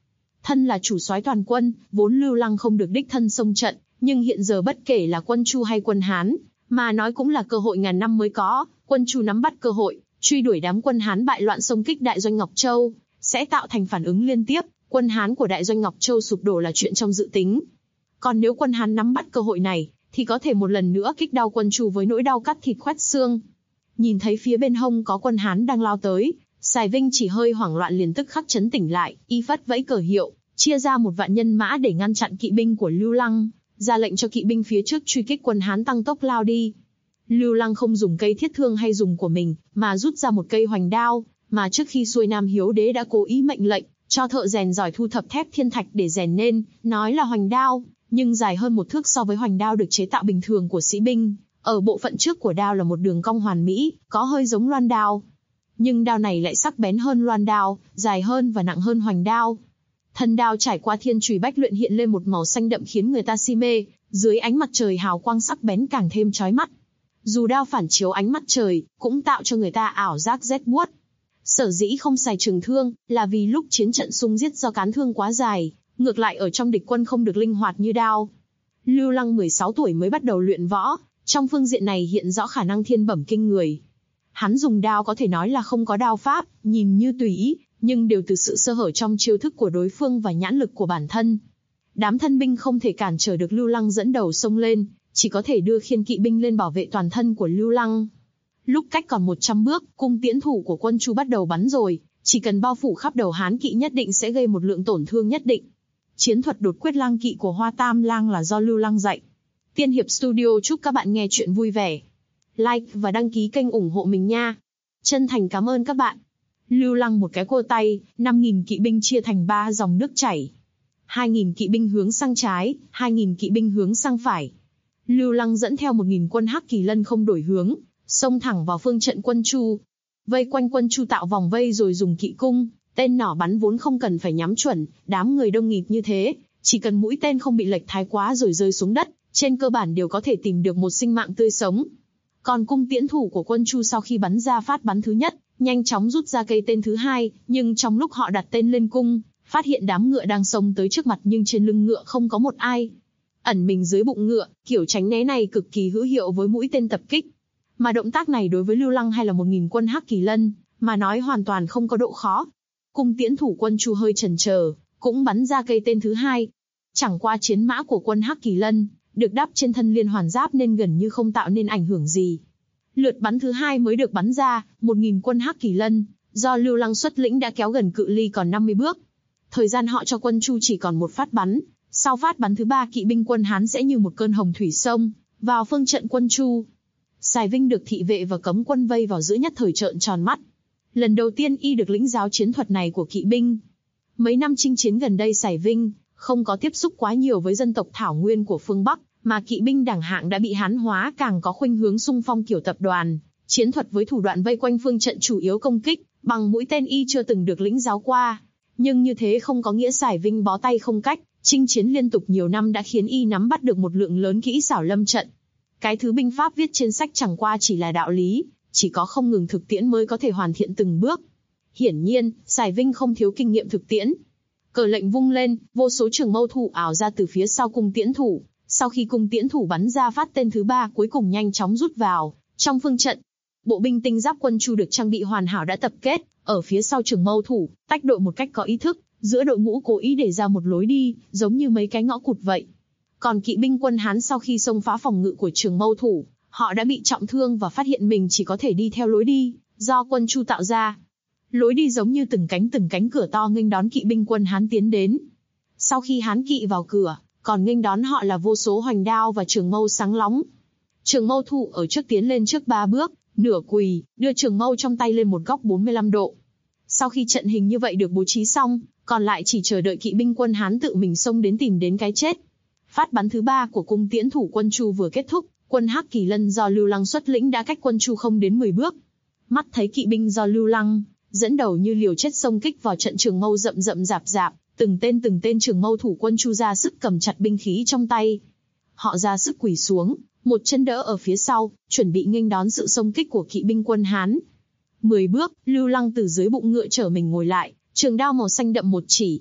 Thân là chủ soái toàn quân, vốn Lưu Lăng không được đích thân xông trận, nhưng hiện giờ bất kể là quân Chu hay quân Hán, mà nói cũng là cơ hội ngàn năm mới có, quân Chu nắm bắt cơ hội, truy đuổi đám quân Hán bại loạn xông kích đại doanh Ngọc Châu, sẽ tạo thành phản ứng liên tiếp, quân Hán của đại doanh Ngọc Châu sụp đổ là chuyện trong dự tính. Còn nếu quân Hán nắm bắt cơ hội này, thì có thể một lần nữa kích đau quân Chu với nỗi đau cắt thịt khoét xương. Nhìn thấy phía bên hông có quân Hán đang lao tới, Sài Vinh chỉ hơi hoảng loạn liền tức khắc trấn tỉnh lại, y phất vẫy cờ hiệu, chia ra một vạn nhân mã để ngăn chặn kỵ binh của Lưu Lăng, ra lệnh cho kỵ binh phía trước truy kích quân Hán tăng tốc lao đi. Lưu Lăng không dùng cây thiết thương hay dùng của mình, mà rút ra một cây hoành đao, mà trước khi xuôi Nam Hiếu Đế đã cố ý mệnh lệnh cho thợ rèn giỏi thu thập thép thiên thạch để rèn nên, nói là hoành đao, nhưng dài hơn 1 thước so với hoành đao được chế tạo bình thường của sĩ binh. Ở bộ phận trước của đao là một đường cong hoàn mỹ, có hơi giống loan đao. Nhưng đao này lại sắc bén hơn loan đao, dài hơn và nặng hơn hoành đao. Thân đao trải qua thiên chùy bách luyện hiện lên một màu xanh đậm khiến người ta si mê, dưới ánh mặt trời hào quang sắc bén càng thêm chói mắt. Dù đao phản chiếu ánh mặt trời, cũng tạo cho người ta ảo giác rét buốt. Sở dĩ không xài trường thương, là vì lúc chiến trận xung giết do cán thương quá dài, ngược lại ở trong địch quân không được linh hoạt như đao. Lưu Lăng 16 tuổi mới bắt đầu luyện võ, trong phương diện này hiện rõ khả năng thiên bẩm kinh người. Hắn dùng đao có thể nói là không có đao pháp, nhìn như tùy ý, nhưng đều từ sự sơ hở trong chiêu thức của đối phương và nhãn lực của bản thân. Đám thân binh không thể cản trở được Lưu Lăng dẫn đầu xông lên, chỉ có thể đưa khiên kỵ binh lên bảo vệ toàn thân của Lưu Lăng. Lúc cách còn 100 bước, cung tiễn thủ của quân Chu bắt đầu bắn rồi, chỉ cần bao phủ khắp đầu Hán kỵ nhất định sẽ gây một lượng tổn thương nhất định. Chiến thuật đột quyết lang kỵ của Hoa Tam Lang là do Lưu Lăng dạy. Tiên Hiệp Studio chúc các bạn nghe chuyện vui vẻ. Like và đăng ký kênh ủng hộ mình nha. Chân thành cảm ơn các bạn. Lưu Lăng một cái cua tay, 5.000 kỵ binh chia thành 3 dòng nước chảy. 2.000 kỵ binh hướng sang trái, 2.000 kỵ binh hướng sang phải. Lưu Lăng dẫn theo 1.000 quân Hắc Kỳ Lân không đổi hướng, xông thẳng vào phương trận quân Chu. Vây quanh quân Chu tạo vòng vây rồi dùng kỵ cung, tên nỏ bắn vốn không cần phải nhắm chuẩn, đám người đông nghịt như thế, chỉ cần mũi tên không bị lệch thái quá rồi rơi xuống đất, trên cơ bản đều có thể tìm được một sinh mạng tươi sống. Còn cung tiễn thủ của quân Chu sau khi bắn ra phát bắn thứ nhất, nhanh chóng rút ra cây tên thứ hai, nhưng trong lúc họ đặt tên lên cung, phát hiện đám ngựa đang xông tới trước mặt nhưng trên lưng ngựa không có một ai. Ẩn mình dưới bụng ngựa, kiểu tránh né này cực kỳ hữu hiệu với mũi tên tập kích. Mà động tác này đối với Lưu Lăng hay là 1.000 quân Hắc Kỳ Lân, mà nói hoàn toàn không có độ khó. Cung tiễn thủ quân Chu hơi chần chờ, cũng bắn ra cây tên thứ hai. Chẳng qua chiến mã của quân Hắc Kỳ Lân được đắp trên thân liên hoàn giáp nên gần như không tạo nên ảnh hưởng gì. Lượt bắn thứ hai mới được bắn ra, 1.000 quân Hắc Kỳ Lân, do Lưu Lăng xuất lĩnh đã kéo gần cự ly còn 50 bước. Thời gian họ cho quân Chu chỉ còn một phát bắn, sau phát bắn thứ ba kỵ binh quân Hán sẽ như một cơn hồng thủy sông vào phương trận quân Chu. Sài Vinh được thị vệ và cấm quân vây vào giữa nhất thời trợn tròn mắt. Lần đầu tiên y được lĩnh giáo chiến thuật này của kỵ binh. Mấy năm chinh chiến gần đây Sài Vinh không có tiếp xúc quá nhiều với dân tộc Thảo Nguyên của phương Bắc, mà kỵ binh đẳng hạng đã bị Hán hóa càng có khuynh hướng xung phong kiểu tập đoàn, chiến thuật với thủ đoạn vây quanh phương trận chủ yếu công kích, bằng mũi tên y chưa từng được lĩnh giáo qua. Nhưng như thế không có nghĩa Sài Vinh bó tay không cách, chinh chiến liên tục nhiều năm đã khiến y nắm bắt được một lượng lớn kỹ xảo lâm trận. Cái thứ binh pháp viết trên sách chẳng qua chỉ là đạo lý, chỉ có không ngừng thực tiễn mới có thể hoàn thiện từng bước. Hiển nhiên, Sài Vinh không thiếu kinh nghiệm thực tiễn. Cờ lệnh vung lên, vô số trường mâu thủ ảo ra từ phía sau cung tiễn thủ. Sau khi cung tiễn thủ bắn ra phát tên thứ ba cuối cùng nhanh chóng rút vào trong phương trận. Bộ binh tinh giáp quân Chu được trang bị hoàn hảo đã tập kết ở phía sau trường mâu thủ, tách đội một cách có ý thức, giữa đội ngũ cố ý để ra một lối đi, giống như mấy cái ngõ cụt vậy. Còn kỵ binh quân Hán sau khi xông phá phòng ngự của trường mâu thủ, họ đã bị trọng thương và phát hiện mình chỉ có thể đi theo lối đi do quân Chu tạo ra. Lối đi giống như từng cánh cửa to nghênh đón kỵ binh quân Hán tiến đến. Sau khi Hán kỵ vào cửa, còn nghênh đón họ là vô số hoành đao và trường mâu sáng lóng. Trường mâu thủ ở trước tiến lên trước 3 bước, nửa quỳ, đưa trường mâu trong tay lên một góc 45 độ. Sau khi trận hình như vậy được bố trí xong, còn lại chỉ chờ đợi kỵ binh quân Hán tự mình xông đến tìm đến cái chết. Phát bắn thứ ba của cung tiễn thủ quân Chu vừa kết thúc, quân Hắc Kỳ Lân do Lưu Lăng xuất lĩnh đã cách quân Chu không đến 10 bước. Mắt thấy kỵ binh do Lưu Lăng dẫn đầu như liều chết xông kích vào trận trường mâu rậm rạp, từng tên trường mâu thủ quân Chu ra sức cầm chặt binh khí trong tay. Họ ra sức quỳ xuống, một chân đỡ ở phía sau, chuẩn bị nghênh đón sự xông kích của kỵ binh quân Hán. 10 bước, Lưu Lăng từ dưới bụng ngựa trở mình ngồi lại, trường đao màu xanh đậm một chỉ.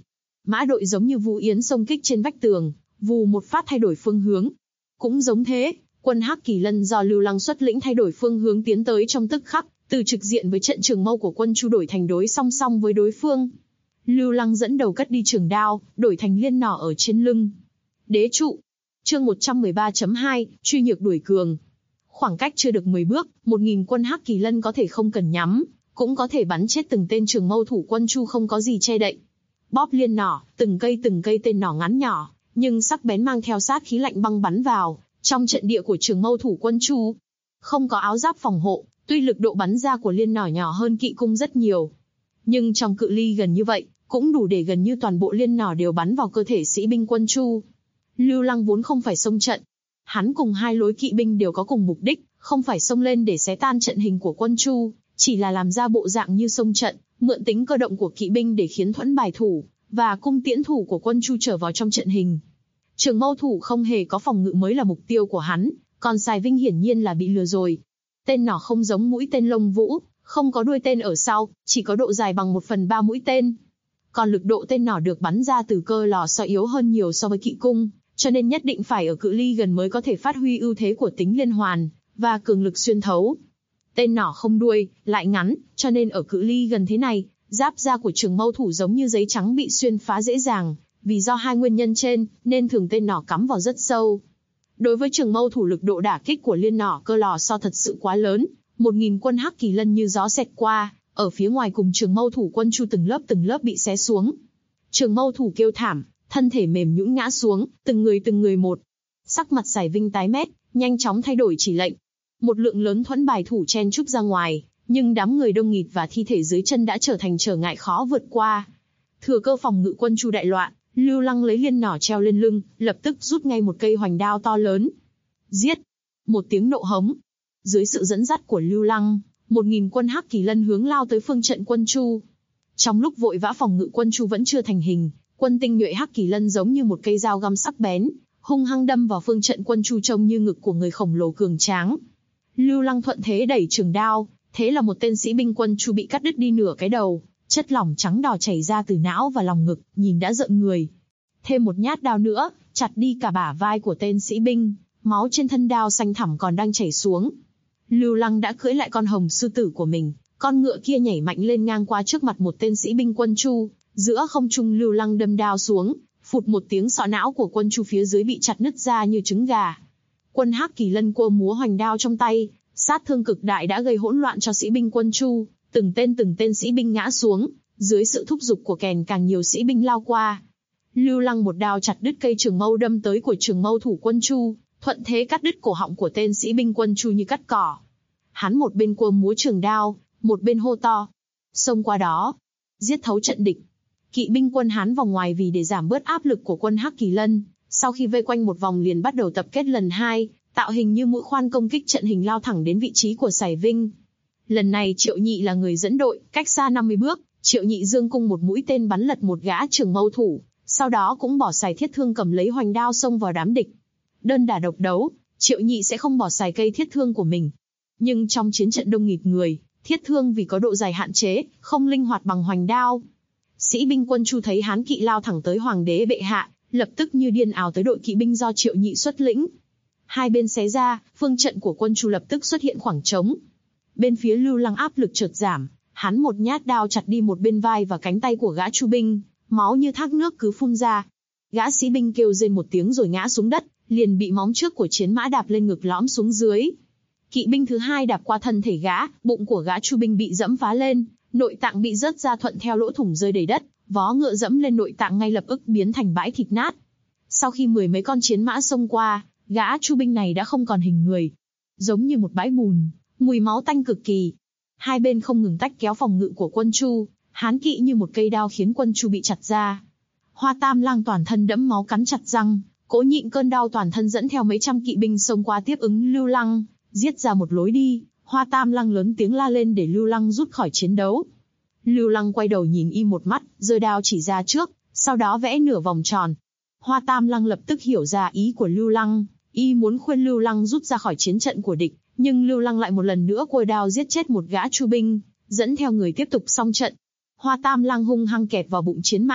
Mã đội giống như Vũ Yến xông kích trên vách tường, vù một phát thay đổi phương hướng. Cũng giống thế, quân Hắc Kỳ Lân do Lưu Lăng xuất lĩnh thay đổi phương hướng tiến tới trong tức khắc, từ trực diện với trận trường mâu của quân Chu đổi thành đối song song với đối phương. Lưu Lăng dẫn đầu cất đi trường đao, đổi thành liên nỏ ở trên lưng. Đế trụ. Chương 113.2, truy nhược đuổi cường. Khoảng cách chưa được 10 bước, 1000 quân Hắc Kỳ Lân có thể không cần nhắm, cũng có thể bắn chết từng tên trường mâu thủ quân Chu không có gì che đậy. Bóp liên nỏ, từng cây tên nỏ ngắn nhỏ, nhưng sắc bén mang theo sát khí lạnh băng bắn vào trong trận địa của trường mâu thủ quân Chu. Không có áo giáp phòng hộ, tuy lực độ bắn ra của liên nỏ nhỏ hơn kỵ cung rất nhiều, nhưng trong cự ly gần như vậy, cũng đủ để gần như toàn bộ liên nỏ đều bắn vào cơ thể sĩ binh quân Chu. Lưu Lăng vốn không phải xông trận, hắn cùng hai lối kỵ binh đều có cùng mục đích, không phải xông lên để xé tan trận hình của quân Chu, chỉ là làm ra bộ dạng như xông trận, mượn tính cơ động của kỵ binh để khiến thuẫn bài thủ và cung tiễn thủ của quân Chu trở vào trong trận hình. Trường mâu thủ không hề có phòng ngự mới là mục tiêu của hắn, còn Sài Vinh hiển nhiên là bị lừa rồi. Tên nỏ không giống mũi tên Lông Vũ, không có đuôi tên ở sau, chỉ có độ dài bằng 1/3 mũi tên. Còn lực độ tên nỏ được bắn ra từ cơ lò xo yếu hơn nhiều so với kỵ cung, cho nên nhất định phải ở cự ly gần mới có thể phát huy ưu thế của tính liên hoàn và cường lực xuyên thấu. Tên nỏ không đuôi, lại ngắn, cho nên ở cự ly gần thế này, giáp da của trường mâu thủ giống như giấy trắng bị xuyên phá dễ dàng, vì do hai nguyên nhân trên, nên thường tên nỏ cắm vào rất sâu. Đối với trường mâu thủ, lực độ đả kích của liên nỏ cơ lò xo thật sự quá lớn, 1000 quân Hắc Kỳ Lân như gió xẹt qua, ở phía ngoài cùng trường mâu thủ quân Chu từng lớp bị xé xuống. Trường mâu thủ kêu thảm, thân thể mềm nhũn ngã xuống, từng người một. Sắc mặt Sài Vinh tái mét, nhanh chóng thay đổi chỉ lệnh. Một lượng lớn thuẫn bài thủ chen chúc ra ngoài, nhưng đám người đông nghịt và thi thể dưới chân đã trở thành trở ngại khó vượt qua. Thừa cơ phòng ngự quân Chu đại loạn, Lưu Lăng lấy liên nỏ treo lên lưng, lập tức rút ngay một cây hoành đao to lớn. Giết! Một tiếng nộ hống. Dưới sự dẫn dắt của Lưu Lăng, 1000 quân Hắc Kỳ Lân hướng lao tới phương trận quân Chu. Trong lúc vội vã phòng ngự quân Chu vẫn chưa thành hình, quân tinh nhuệ Hắc Kỳ Lân giống như một cây dao găm sắc bén, hung hăng đâm vào phương trận quân Chu trông như ngực của người khổng lồ cường tráng. Lưu Lăng thuận thế đẩy trường đao, thế là một tên sĩ binh quân Chu bị cắt đứt đi nửa cái đầu, chất lỏng trắng đỏ chảy ra từ não và lòng ngực, nhìn đã rợn người. Thêm một nhát đao nữa, chặt đi cả bả vai của tên sĩ binh, máu trên thân đao xanh thẳm còn đang chảy xuống. Lưu Lăng đã cưỡi lại con hồng sư tử của mình, con ngựa kia nhảy mạnh lên ngang qua trước mặt một tên sĩ binh quân Chu, giữa không trung Lưu Lăng đâm đao xuống, phụt một tiếng, sọ não của quân Chu phía dưới bị chặt nứt ra như trứng gà. Quân Hắc Kỳ Lân cua múa hoành đao trong tay, sát thương cực đại đã gây hỗn loạn cho sĩ binh quân Chu, từng tên sĩ binh ngã xuống, dưới sự thúc giục của kèn càng nhiều sĩ binh lao qua. Lưu Lăng một đao chặt đứt cây trường mâu đâm tới của trường mâu thủ quân Chu, thuận thế cắt đứt cổ họng của tên sĩ binh quân Chu như cắt cỏ. Hắn một bên cua múa trường đao, một bên hô to: xông qua đó, giết thấu trận địch. Kỵ binh quân Hán vòng ngoài vì để giảm bớt áp lực của quân Hắc Kỳ Lân, sau khi vây quanh một vòng liền bắt đầu tập kết lần hai, tạo hình như mũi khoan công kích trận hình lao thẳng đến vị trí của Sài Vinh. Lần này Triệu Nhị là người dẫn đội, cách xa 50 bước, Triệu Nhị dương cung một mũi tên bắn lật một gã trường mâu thủ, sau đó cũng bỏ xài thiết thương cầm lấy hoành đao xông vào đám địch. Đơn đả độc đấu, Triệu Nhị sẽ không bỏ xài cây thiết thương của mình. Nhưng trong chiến trận đông nghịt người, thiết thương vì có độ dài hạn chế, không linh hoạt bằng hoành đao. Sĩ binh quân Chu thấy Hán kỵ lao thẳng tới hoàng đế bệ hạ, lập tức như điên ào tới đội kỵ binh do Triệu Nhị xuất lĩnh. Hai bên xé ra, phương trận của quân Chu lập tức xuất hiện khoảng trống. Bên phía Lưu Lăng áp lực chợt giảm, hắn một nhát đao chặt đi một bên vai và cánh tay của gã Chu binh, máu như thác nước cứ phun ra. Gã sĩ binh kêu rên một tiếng rồi ngã xuống đất, liền bị móng trước của chiến mã đạp lên ngực lõm xuống dưới. Kỵ binh thứ hai đạp qua thân thể gã, bụng của gã Chu binh bị dẫm phá lên, nội tạng bị rớt ra thuận theo lỗ thủng rơi đầy đất, vó ngựa dẫm lên nội tạng ngay lập tức biến thành bãi thịt nát. Sau khi 10 mấy con chiến mã xông qua, gã Chu binh này đã không còn hình người, giống như một bãi bùn, mùi máu tanh cực kỳ. Hai bên không ngừng tách kéo phòng ngự của quân Chu, Hán kỵ như một cây đao khiến quân Chu bị chặt ra. Hoa Tam Lang toàn thân đẫm máu cắn chặt răng, cố nhịn cơn đau toàn thân dẫn theo mấy trăm kỵ binh xông qua tiếp ứng Lưu Lăng, giết ra một lối đi. Hoa Tam Lang lớn tiếng la lên để Lưu Lăng rút khỏi chiến đấu. Lưu Lăng quay đầu nhìn y một mắt, giơ đao chỉ ra trước, sau đó vẽ nửa vòng tròn. Hoa Tam Lang lập tức hiểu ra ý của Lưu Lăng, y muốn khuyên Lưu Lăng rút ra khỏi chiến trận của địch, nhưng Lưu Lăng lại một lần nữa côi đao giết chết một gã Chu binh, dẫn theo người tiếp tục xông trận. Hoa Tam Lang hung hăng kẹp vào bụng chiến mã,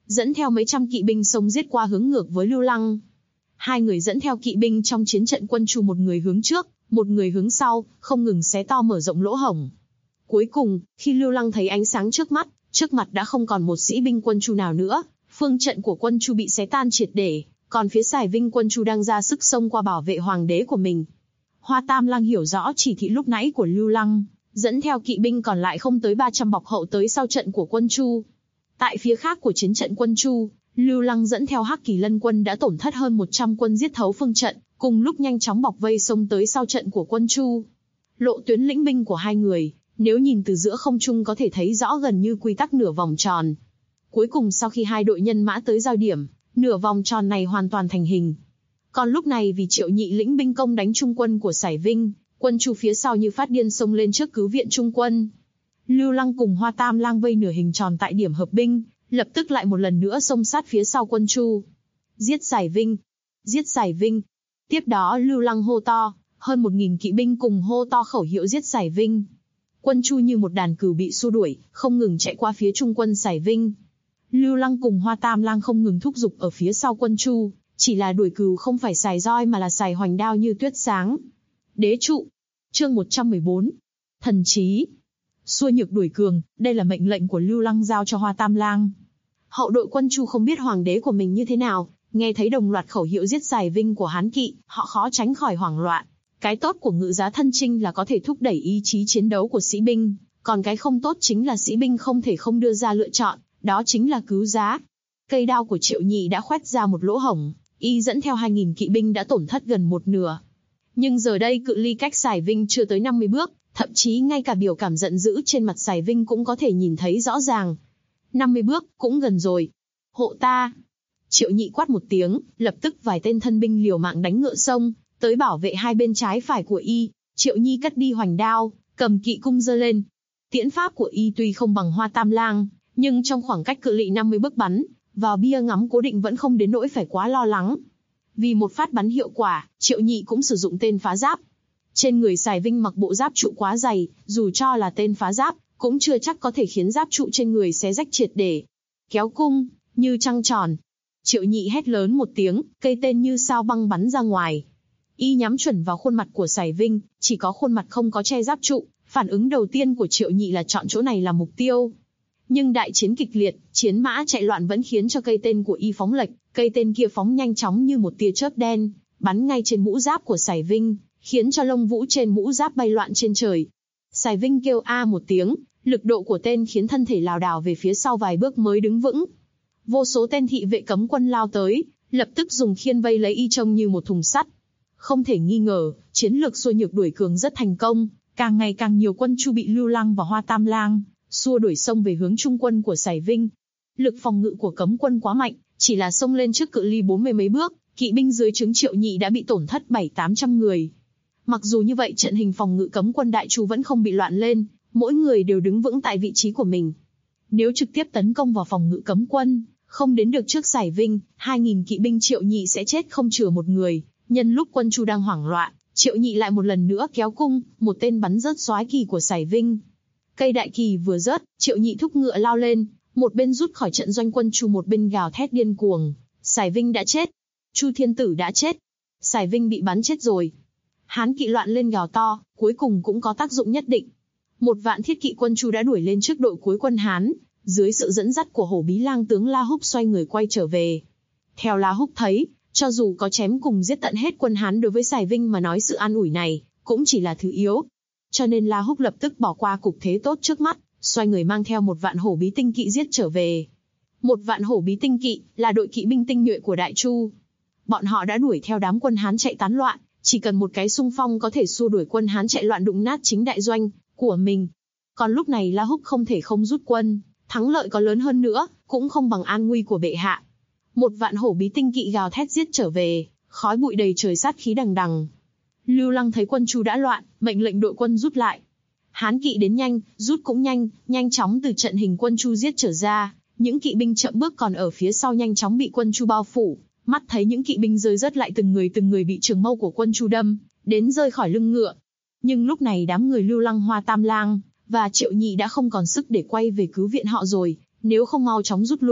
dẫn theo mấy trăm kỵ binh xông giết qua hướng ngược với Lưu Lăng. Hai người dẫn theo kỵ binh trong chiến trận quân Chu, một người hướng trước, một người hướng sau, không ngừng xé to mở rộng lỗ hổng. Cuối cùng, khi Lưu Lăng thấy ánh sáng trước mặt đã không còn một sĩ binh quân Chu nào nữa, phương trận của quân Chu bị xé tan triệt để, còn phía Sài Vinh quân Chu đang ra sức xông qua bảo vệ hoàng đế của mình. Hoa Tam Lang hiểu rõ chỉ thị lúc nãy của Lưu Lăng, dẫn theo kỵ binh còn lại không tới 300 bọc hậu tới sau trận của quân Chu. Tại phía khác của chiến trận quân Chu, Lưu Lăng dẫn theo Hắc Kỳ Lân quân đã tổn thất hơn 100 quân giết thấu phương trận, cùng lúc nhanh chóng bọc vây xông tới sau trận của quân Chu. Lộ tuyến lĩnh binh của hai người, nếu nhìn từ giữa không trung có thể thấy rõ gần như quy tắc nửa vòng tròn. Cuối cùng sau khi hai đội nhân mã tới giao điểm, nửa vòng tròn này hoàn toàn thành hình. Còn lúc này vì Triệu Nhị lĩnh binh công đánh trung quân của Sải Vinh, quân Chu phía sau như phát điên xông lên trước cứu viện trung quân. Lưu Lăng cùng Hoa Tam Lang vây nửa hình tròn tại điểm hợp binh, lập tức lại một lần nữa xông sát phía sau quân Chu. Giết Sải Vinh! Giết Sải Vinh! Tiếp đó Lưu Lăng hô to, hơn 1000 kỵ binh cùng hô to khẩu hiệu giết Sải Vinh. Quân Chu như một đàn cừu bị xua đuổi, không ngừng chạy qua phía trung quân Sải Vinh. Lưu Lăng cùng Hoa Tam Lang không ngừng thúc giục ở phía sau quân Chu, chỉ là đuổi cừu không phải xài roi mà là xài hoành đao như tuyết sáng. Đế trụ. Chương 114. Thần trí. Xua nhược đuổi cường, đây là mệnh lệnh của Lưu Lăng giao cho Hoa Tam Lang. Hậu đội quân Chu không biết hoàng đế của mình như thế nào, nghe thấy đồng loạt khẩu hiệu giết Sài Vinh của Hán Kỵ, họ khó tránh khỏi hoảng loạn. Cái tốt của ngự giá thân chinh là có thể thúc đẩy ý chí chiến đấu của sĩ binh, còn cái không tốt chính là sĩ binh không thể không đưa ra lựa chọn, đó chính là cứu giá. Cây đao của Triệu Nhị đã khoét ra một lỗ hổng, y dẫn theo 2000 kỵ binh đã tổn thất gần một nửa. Nhưng giờ đây cự ly cách Sài Vinh chưa tới 50 bước, thậm chí ngay cả biểu cảm giận dữ trên mặt Sài Vinh cũng có thể nhìn thấy rõ ràng. 50 bước, cũng gần rồi. Hộ ta! Triệu Nhị quát một tiếng, lập tức vài tên thân binh liều mạng đánh ngựa sông, tới bảo vệ hai bên trái phải của y. Triệu Nhi cất đi hoành đao, cầm kỵ cung giơ lên. Tiễn pháp của y tuy không bằng Hoa Tam Lang, nhưng trong khoảng cách cự ly 50 bước bắn, vào bia ngắm cố định vẫn không đến nỗi phải quá lo lắng. Vì một phát bắn hiệu quả, Triệu Nhị cũng sử dụng tên phá giáp. Trên người Sài Vinh mặc bộ giáp trụ quá dày, dù cho là tên phá giáp, cũng chưa chắc có thể khiến giáp trụ trên người xé rách triệt để. Kéo cung, như trăng tròn. Triệu Nhị hét lớn một tiếng, cây tên như sao băng bắn ra ngoài. Y nhắm chuẩn vào khuôn mặt của Sài Vinh, chỉ có khuôn mặt không có che giáp trụ. Phản ứng đầu tiên của Triệu Nhị là chọn chỗ này là mục tiêu. Nhưng đại chiến kịch liệt, chiến mã chạy loạn vẫn khiến cho cây tên của y phóng lệch, cây tên kia phóng nhanh chóng như một tia chớp đen, bắn ngay trên mũ giáp của Sài Vinh, khiến cho lông vũ trên mũ giáp bay loạn trên trời. Sài Vinh kêu a một tiếng, lực độ của tên khiến thân thể lảo đảo về phía sau vài bước mới đứng vững. Vô số tên thị vệ cấm quân lao tới, lập tức dùng khiên vây lấy y trông như một thùng sắt. Không thể nghi ngờ, chiến lược xua nhược đuổi cường rất thành công, càng ngày càng nhiều quân Chu bị Lưu Lăng và Hoa Tam Lang xua đuổi xông về hướng trung quân của Sài Vinh. Lực phòng ngự của cấm quân quá mạnh, chỉ là xông lên trước cự ly 40 mấy bước, kỵ binh dưới trướng Triệu Nhị đã bị tổn thất 700-800 người. Mặc dù như vậy trận hình phòng ngự cấm quân Đại Chu vẫn không bị loạn lên, mỗi người đều đứng vững tại vị trí của mình. Nếu trực tiếp tấn công vào phòng ngự cấm quân, không đến được trước Sài Vinh, 2000 kỵ binh Triệu Nhị sẽ chết không chừa một người. Nhân lúc quân Chu đang hoảng loạn, Triệu Nhị lại một lần nữa kéo cung, một tên bắn rớt soái kỳ của Sài Vinh. Cây đại kỳ vừa rớt, Triệu Nhị thúc ngựa lao lên, một bên rút khỏi trận doanh quân Chu, một bên gào thét điên cuồng. Sài Vinh đã chết, Chu Thiên Tử đã chết, Sài Vinh bị bắn chết rồi. Hán kỵ loạn lên gào to, cuối cùng cũng có tác dụng nhất định. 1.000 thiết kỵ quân Chu đã đuổi lên trước đội cuối quân Hán, dưới sự dẫn dắt của Hổ Bí Lang tướng La Húc xoay người quay trở về. Theo La Húc thấy, cho dù có chém cùng giết tận hết quân Hán, đối với Sài Vinh mà nói sự an ủi này cũng chỉ là thứ yếu. Cho nên La Húc lập tức bỏ qua cục thế tốt trước mắt, xoay người mang theo 1.000 hổ bí tinh kỵ giết trở về. 1.000 hổ bí tinh kỵ là đội kỵ binh tinh nhuệ của Đại Chu. Bọn họ đã đuổi theo đám quân Hán chạy tán loạn, chỉ cần một cái xung phong có thể xua đuổi quân Hán chạy loạn đụng nát chính đại doanh của mình. Còn lúc này La Húc không thể không rút quân, thắng lợi có lớn hơn nữa, cũng không bằng an nguy của bệ hạ. 1.000 hổ bí tinh kỵ gào thét giết trở về, khói bụi đầy trời, sát khí đằng đằng. Lưu Lăng thấy quân Chu đã loạn, mệnh lệnh đội quân rút lại. Hán kỵ đến nhanh, rút cũng nhanh, nhanh chóng từ trận hình quân Chu giết trở ra. Những kỵ binh chậm bước còn ở phía sau nhanh chóng bị quân Chu bao phủ. Mắt thấy những kỵ binh rơi rớt lại, từng người bị trường mâu của quân Chu đâm đến rơi khỏi lưng ngựa. Nhưng lúc này đám người Lưu Lăng, Hoa Tam Lang và Triệu Nhị đã không còn sức để quay về cứu viện họ rồi. Nếu không mau chóng rút lui,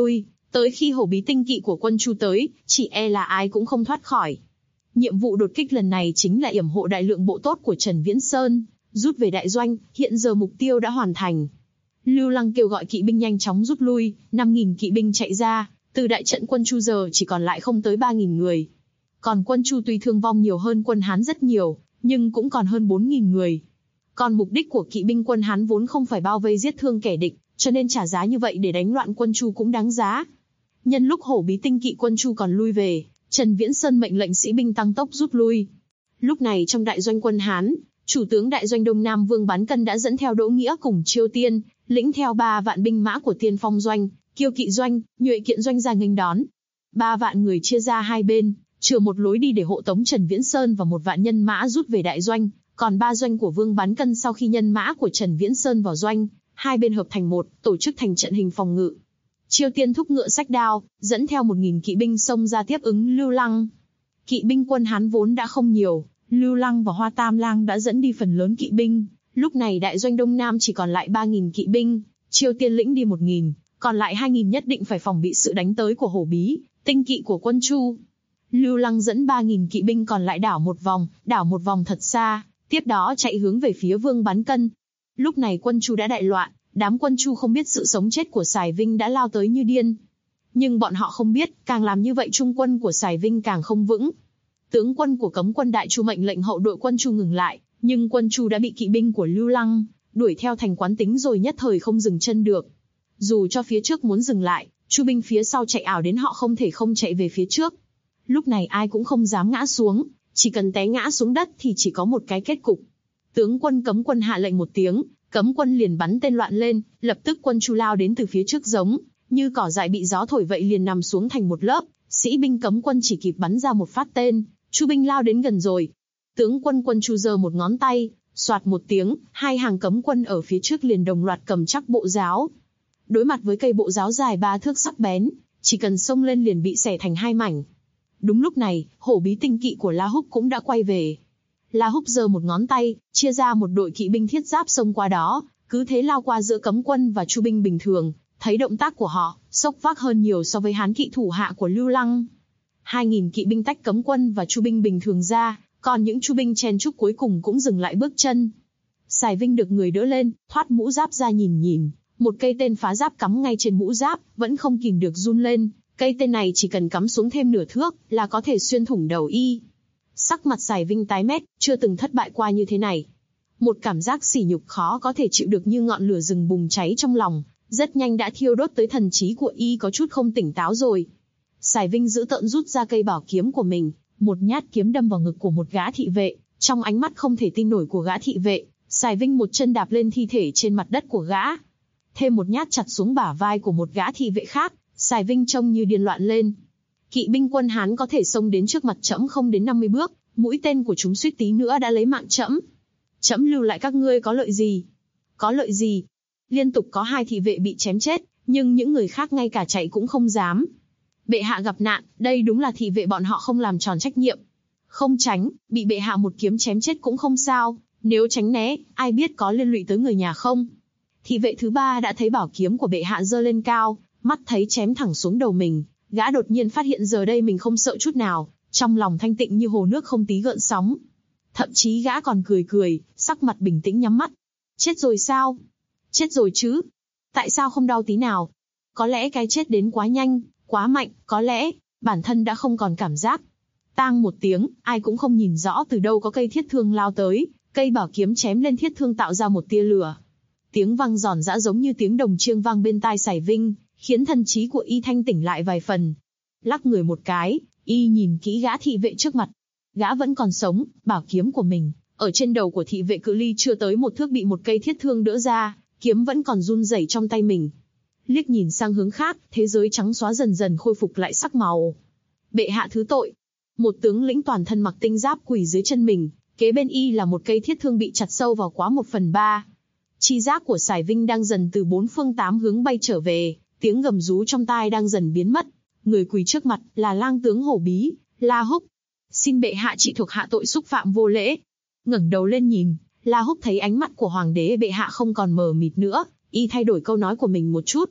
Tới khi hổ bí tinh kỵ của quân Chu tới, chỉ e là ai cũng không thoát khỏi. Nhiệm vụ đột kích lần này chính là yểm hộ đại lượng bộ tốt của Trần Viễn Sơn, rút về đại doanh, hiện giờ mục tiêu đã hoàn thành. Lưu Lăng kêu gọi kỵ binh nhanh chóng rút lui, 5.000 kỵ binh chạy ra, từ đại trận quân Chu giờ chỉ còn lại không tới 3.000 người. Còn quân Chu tuy thương vong nhiều hơn quân Hán rất nhiều, nhưng cũng còn hơn 4.000 người. Còn mục đích của kỵ binh quân Hán vốn không phải bao vây giết thương kẻ địch, cho nên trả giá như vậy để đánh loạn quân Chu cũng đáng giá. Nhân lúc hổ bí tinh kỵ quân Chu còn lui về, Trần Viễn Sơn mệnh lệnh sĩ binh tăng tốc rút lui. Lúc này trong đại doanh quân Hán, chủ tướng đại doanh Đông Nam Vương Bán Cân đã dẫn theo Đỗ Nghĩa cùng Chiêu Tiên, lĩnh theo 3 vạn binh mã của Tiên Phong doanh, Kiêu Kỵ doanh, Nhuệ Kiện doanh ra nghênh đón. 3 vạn người chia ra hai bên, chừa một lối đi để hộ tống Trần Viễn Sơn và 1 vạn nhân mã rút về đại doanh, còn 3 doanh của Vương Bán Cân sau khi nhân mã của Trần Viễn Sơn vào doanh, hai bên hợp thành một, tổ chức thành trận hình phòng ngự. Chiêu Tiên thúc ngựa xách đao, dẫn theo 1.000 kỵ binh xông ra tiếp ứng Lưu Lăng. Kỵ binh quân Hán vốn đã không nhiều, Lưu Lăng và Hoa Tam Lang đã dẫn đi phần lớn kỵ binh. Lúc này đại doanh Đông Nam chỉ còn lại 3.000 kỵ binh, Chiêu Tiên lĩnh đi 1.000, còn lại 2.000 nhất định phải phòng bị sự đánh tới của hổ bí, tinh kỵ của quân Chu. Lưu Lăng dẫn 3.000 kỵ binh còn lại đảo một vòng thật xa, tiếp đó chạy hướng về phía Vương Bán Cân. Lúc này quân Chu đã đại loạn, đám quân Chu không biết sự sống chết của Sài Vinh đã lao tới như điên. Nhưng bọn họ không biết, càng làm như vậy trung quân của Sài Vinh càng không vững. Tướng quân của cấm quân Đại Chu mệnh lệnh hậu đội quân Chu ngừng lại, nhưng quân Chu đã bị kỵ binh của Lưu Lăng đuổi theo thành quán tính rồi nhất thời không dừng chân được. Dù cho phía trước muốn dừng lại, Chu binh phía sau chạy ảo đến họ không thể không chạy về phía trước. Lúc này ai cũng không dám ngã xuống, chỉ cần té ngã xuống đất thì chỉ có một cái kết cục. Tướng quân cấm quân hạ lệnh một tiếng, cấm quân liền bắn tên loạn lên, lập tức quân Chu lao đến từ phía trước giống như cỏ dại bị gió thổi vậy liền nằm xuống thành một lớp. Sĩ binh cấm quân chỉ kịp bắn ra một phát tên, Chu binh lao đến gần rồi. Tướng quân quân Chu giơ một ngón tay, soạt một tiếng, hai hàng cấm quân ở phía trước liền đồng loạt cầm chắc bộ giáo. Đối mặt với cây bộ giáo dài 3 thước sắc bén, chỉ cần xông lên liền bị xẻ thành hai mảnh. Đúng lúc này, hổ bí tinh kỵ của La Húc cũng đã quay về. La Húc giơ một ngón tay, chia ra một đội kỵ binh thiết giáp xông qua đó, cứ thế lao qua giữa cấm quân và Chu binh bình thường. Thấy động tác của họ, xốc vác hơn nhiều so với Hán kỵ thủ hạ của Lưu Lăng. 2.000 kỵ binh tách cấm quân và Chu binh bình thường ra, còn những Chu binh chen chúc cuối cùng cũng dừng lại bước chân. Sài Vinh được người đỡ lên, thoát mũ giáp ra nhìn, một cây tên phá giáp cắm ngay trên mũ giáp, vẫn không kìm được run lên. Cây tên này chỉ cần cắm xuống thêm nửa thước là có thể xuyên thủng đầu y. Sắc mặt Sài Vinh tái mét, chưa từng thất bại qua như thế này. Một cảm giác sỉ nhục khó có thể chịu được như ngọn lửa rừng bùng cháy trong lòng, rất nhanh đã thiêu đốt tới thần trí của y có chút không tỉnh táo rồi. Sài Vinh dữ tợn rút ra cây bảo kiếm của mình, một nhát kiếm đâm vào ngực của một gã thị vệ. Trong ánh mắt không thể tin nổi của gã thị vệ, Sài Vinh một chân đạp lên thi thể trên mặt đất của gã. Thêm một nhát chặt xuống bả vai của một gã thị vệ khác, Sài Vinh trông như điên loạn lên. Kỵ binh quân Hán có thể xông đến trước mặt trẫm không đến 50 bước, mũi tên của chúng suýt tí nữa đã lấy mạng trẫm. Trẫm lưu lại các ngươi có lợi gì? Có lợi gì? Liên tục có 2 thị vệ bị chém chết, nhưng những người khác ngay cả chạy cũng không dám. Bệ hạ gặp nạn, đây đúng là thị vệ bọn họ không làm tròn trách nhiệm. Không tránh, bị bệ hạ một kiếm chém chết cũng không sao, nếu tránh né, ai biết có liên lụy tới người nhà không? Thị vệ thứ 3 đã thấy bảo kiếm của bệ hạ giơ lên cao, mắt thấy chém thẳng xuống đầu mình, gã đột nhiên phát hiện giờ đây mình không sợ chút nào, trong lòng thanh tịnh như hồ nước không tí gợn sóng. Thậm chí gã còn cười, sắc mặt bình tĩnh nhắm mắt. Chết rồi sao? Chết rồi chứ? Tại sao không đau tí nào? Có lẽ cái chết đến quá nhanh, quá mạnh, có lẽ bản thân đã không còn cảm giác. Tang một tiếng, ai cũng không nhìn rõ từ đâu có cây thiết thương lao tới, cây bảo kiếm chém lên thiết thương tạo ra một tia lửa. Tiếng vang giòn giã giống như tiếng đồng chiêng vang bên tai Sài Vinh, khiến thần trí của y thanh tỉnh lại vài phần. Lắc người một cái, y nhìn kỹ gã thị vệ trước mặt. Gã vẫn còn sống, bảo kiếm của mình ở trên đầu của thị vệ cự ly chưa tới 1 thước bị một cây thiết thương đỡ ra, kiếm vẫn còn run rẩy trong tay mình. Liếc nhìn sang hướng khác, thế giới trắng xóa dần dần khôi phục lại sắc màu. Bệ hạ thứ tội. Một tướng lĩnh toàn thân mặc tinh giáp quỳ dưới chân mình, kế bên y là một cây thiết thương bị chặt sâu vào quá 1/3. Chi giác của Sài Vinh đang dần từ 4 phương 8 hướng bay trở về, tiếng gầm rú trong tai đang dần biến mất. Người quỳ trước mặt là lang tướng hổ bí, La Húc. Xin bệ hạ trị thuộc hạ tội xúc phạm vô lễ. Ngẩng đầu lên nhìn, La Húc thấy ánh mắt của hoàng đế bệ hạ không còn mờ mịt nữa, y thay đổi câu nói của mình một chút.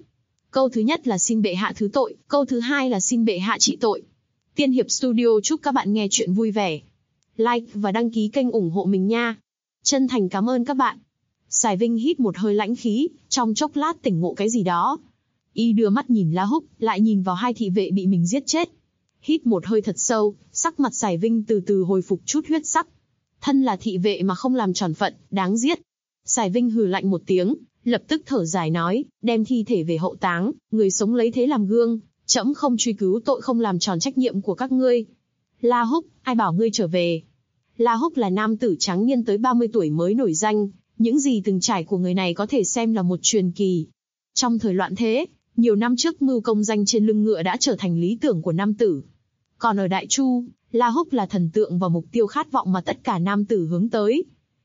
Câu thứ nhất là xin bệ hạ thứ tội, câu thứ hai là xin bệ hạ trị tội. Tiên Hiệp Studio chúc các bạn nghe chuyện vui vẻ. Like và đăng ký kênh ủng hộ mình nha. Chân thành cảm ơn các bạn. Sài Vinh hít một hơi lãnh khí, trong chốc lát tỉnh ngộ cái gì đó. Y đưa mắt nhìn La Húc, lại nhìn vào hai thị vệ bị mình giết chết. Hít một hơi thật sâu, sắc mặt Sài Vinh từ từ hồi phục chút huyết sắc. Thân là thị vệ mà không làm tròn phận, đáng giết. Sài Vinh hừ lạnh một tiếng, lập tức thở dài nói, đem thi thể về hậu táng, người sống lấy thế làm gương, trẫm không truy cứu tội không làm tròn trách nhiệm của các ngươi. La Húc, ai bảo ngươi trở về? La Húc là nam tử tráng niên tới 30 tuổi mới nổi danh, những gì từng trải của người này có thể xem là một truyền kỳ. Trong thời loạn thế, nhiều năm trước mưu công danh trên lưng ngựa đã trở thành lý tưởng của nam tử. Còn ở Đại Chu, La Húc là thần tượng và mục tiêu khát vọng mà tất cả nam tử hướng tới.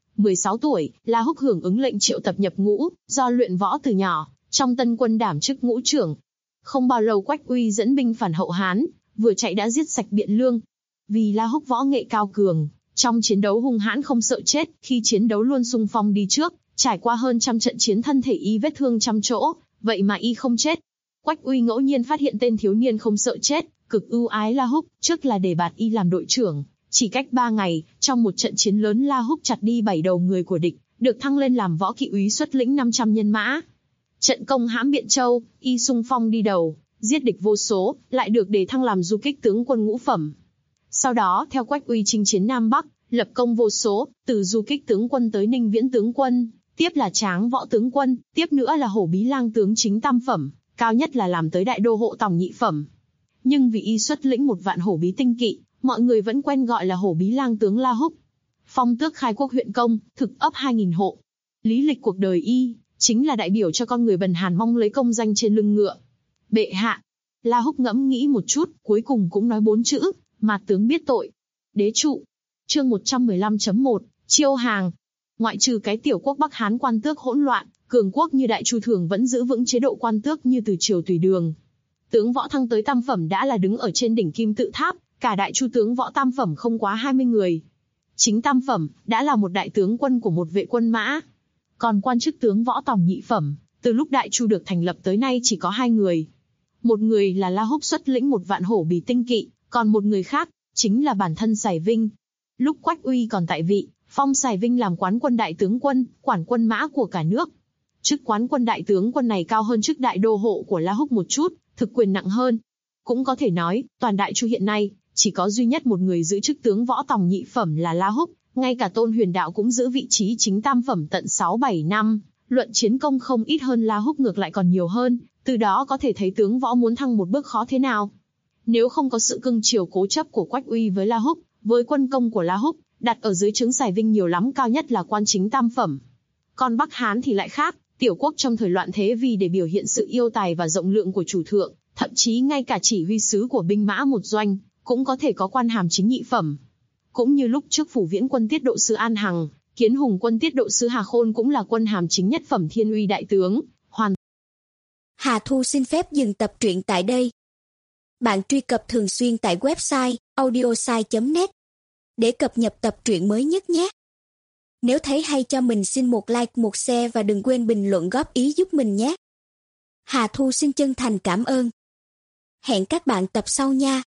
16 tuổi, La Húc hưởng ứng lệnh triệu tập nhập ngũ, do luyện võ từ nhỏ, trong Tân Quân đảm chức ngũ trưởng. Không bao lâu Quách Uy dẫn binh phản Hậu Hán, vừa chạy đã giết sạch Biện Lương. Vì La Húc võ nghệ cao cường, trong chiến đấu hung hãn không sợ chết, khi chiến đấu luôn xung phong đi trước, trải qua hơn trăm trận chiến thân thể y vết thương trăm chỗ, vậy mà y không chết. Quách Uy ngẫu nhiên phát hiện tên thiếu niên không sợ chết, cực ưu ái La Húc, trước là để bạt y làm đội trưởng. Chỉ cách 3 ngày, trong một trận chiến lớn La Húc chặt đi 7 đầu người của địch, được thăng lên làm võ kỵ úy xuất lĩnh 500 nhân mã. Trận công hãm Biện Châu, y xung phong đi đầu, giết địch vô số, lại được đề thăng làm du kích tướng quân ngũ phẩm. Sau đó, theo Quách Uy chinh chiến Nam Bắc, lập công vô số, từ du kích tướng quân tới Ninh Viễn tướng quân, tiếp là Tráng võ tướng quân, tiếp nữa là Hổ Bí lang tướng chính tam phẩm, cao nhất là làm tới đại đô hộ tổng nhị phẩm. Nhưng vì y xuất lĩnh 1 vạn hổ bí tinh kỵ, mọi người vẫn quen gọi là Hổ Bí lang tướng La Húc. Phong tước khai quốc huyện công, thực ấp 2000 hộ. Lý lịch cuộc đời y, chính là đại biểu cho con người bần hàn mong lấy công danh trên lưng ngựa. Bệ hạ. La Húc ngẫm nghĩ một chút, cuối cùng cũng nói 4 chữ, mạt tướng biết tội. Đế trụ. Chương 115.1, chiêu hàng. Ngoại trừ cái tiểu quốc Bắc Hán quan tước hỗn loạn, cường quốc như Đại Chu thường vẫn giữ vững chế độ quan tước như từ triều Tùy Đường. Tướng võ thăng tới tam phẩm đã là đứng ở trên đỉnh kim tự tháp, cả Đại Chu tướng võ tam phẩm không quá 20 người. Chính tam phẩm đã là một đại tướng quân của một vệ quân mã. Còn quan chức tướng võ tổng nhị phẩm, từ lúc Đại Chu được thành lập tới nay chỉ có 2 người. Một người là La Húc xuất lĩnh 1 vạn hổ bí tinh kỵ, còn một người khác chính là bản thân Sài Vinh. Lúc Quách Uy còn tại vị, phong Sài Vinh làm quán quân đại tướng quân, quản quân mã của cả nước. Chức quán quân đại tướng quân này cao hơn chức đại đô hộ của La Húc một chút, thực quyền nặng hơn. Cũng có thể nói, toàn Đại Chu hiện nay, chỉ có duy nhất một người giữ chức tướng võ tổng nhị phẩm là La Húc, ngay cả Tôn Huyền Đạo cũng giữ vị trí chính tam phẩm tận 6-7 năm, luận chiến công không ít hơn La Húc ngược lại còn nhiều hơn, từ đó có thể thấy tướng võ muốn thăng một bước khó thế nào. Nếu không có sự cưng chiều cố chấp của Quách Uy với La Húc, với quân công của La Húc, đặt ở dưới trướng Sài Vinh nhiều lắm cao nhất là quan chính tam phẩm. Còn Bắc Hán thì lại khác, tiểu quốc trong thời loạn thế vì để biểu hiện sự yêu tài và rộng lượng của chủ thượng, thậm chí ngay cả chỉ huy sứ của binh mã một doanh, cũng có thể có quan hàm chính nhị phẩm. Cũng như lúc trước Phủ Viễn quân tiết độ sứ An Hằng, Kiến Hùng quân tiết độ sứ Hà Khôn cũng là quân hàm chính nhất phẩm thiên uy đại tướng. Hà Thu xin phép dừng tập truyện tại đây. Bạn truy cập thường xuyên tại website audiosai.net để cập nhật tập truyện mới nhất nhé. Nếu thấy hay cho mình xin một like, một share và đừng quên bình luận góp ý giúp mình nhé. Hà Thu xin chân thành cảm ơn. Hẹn các bạn tập sau nha.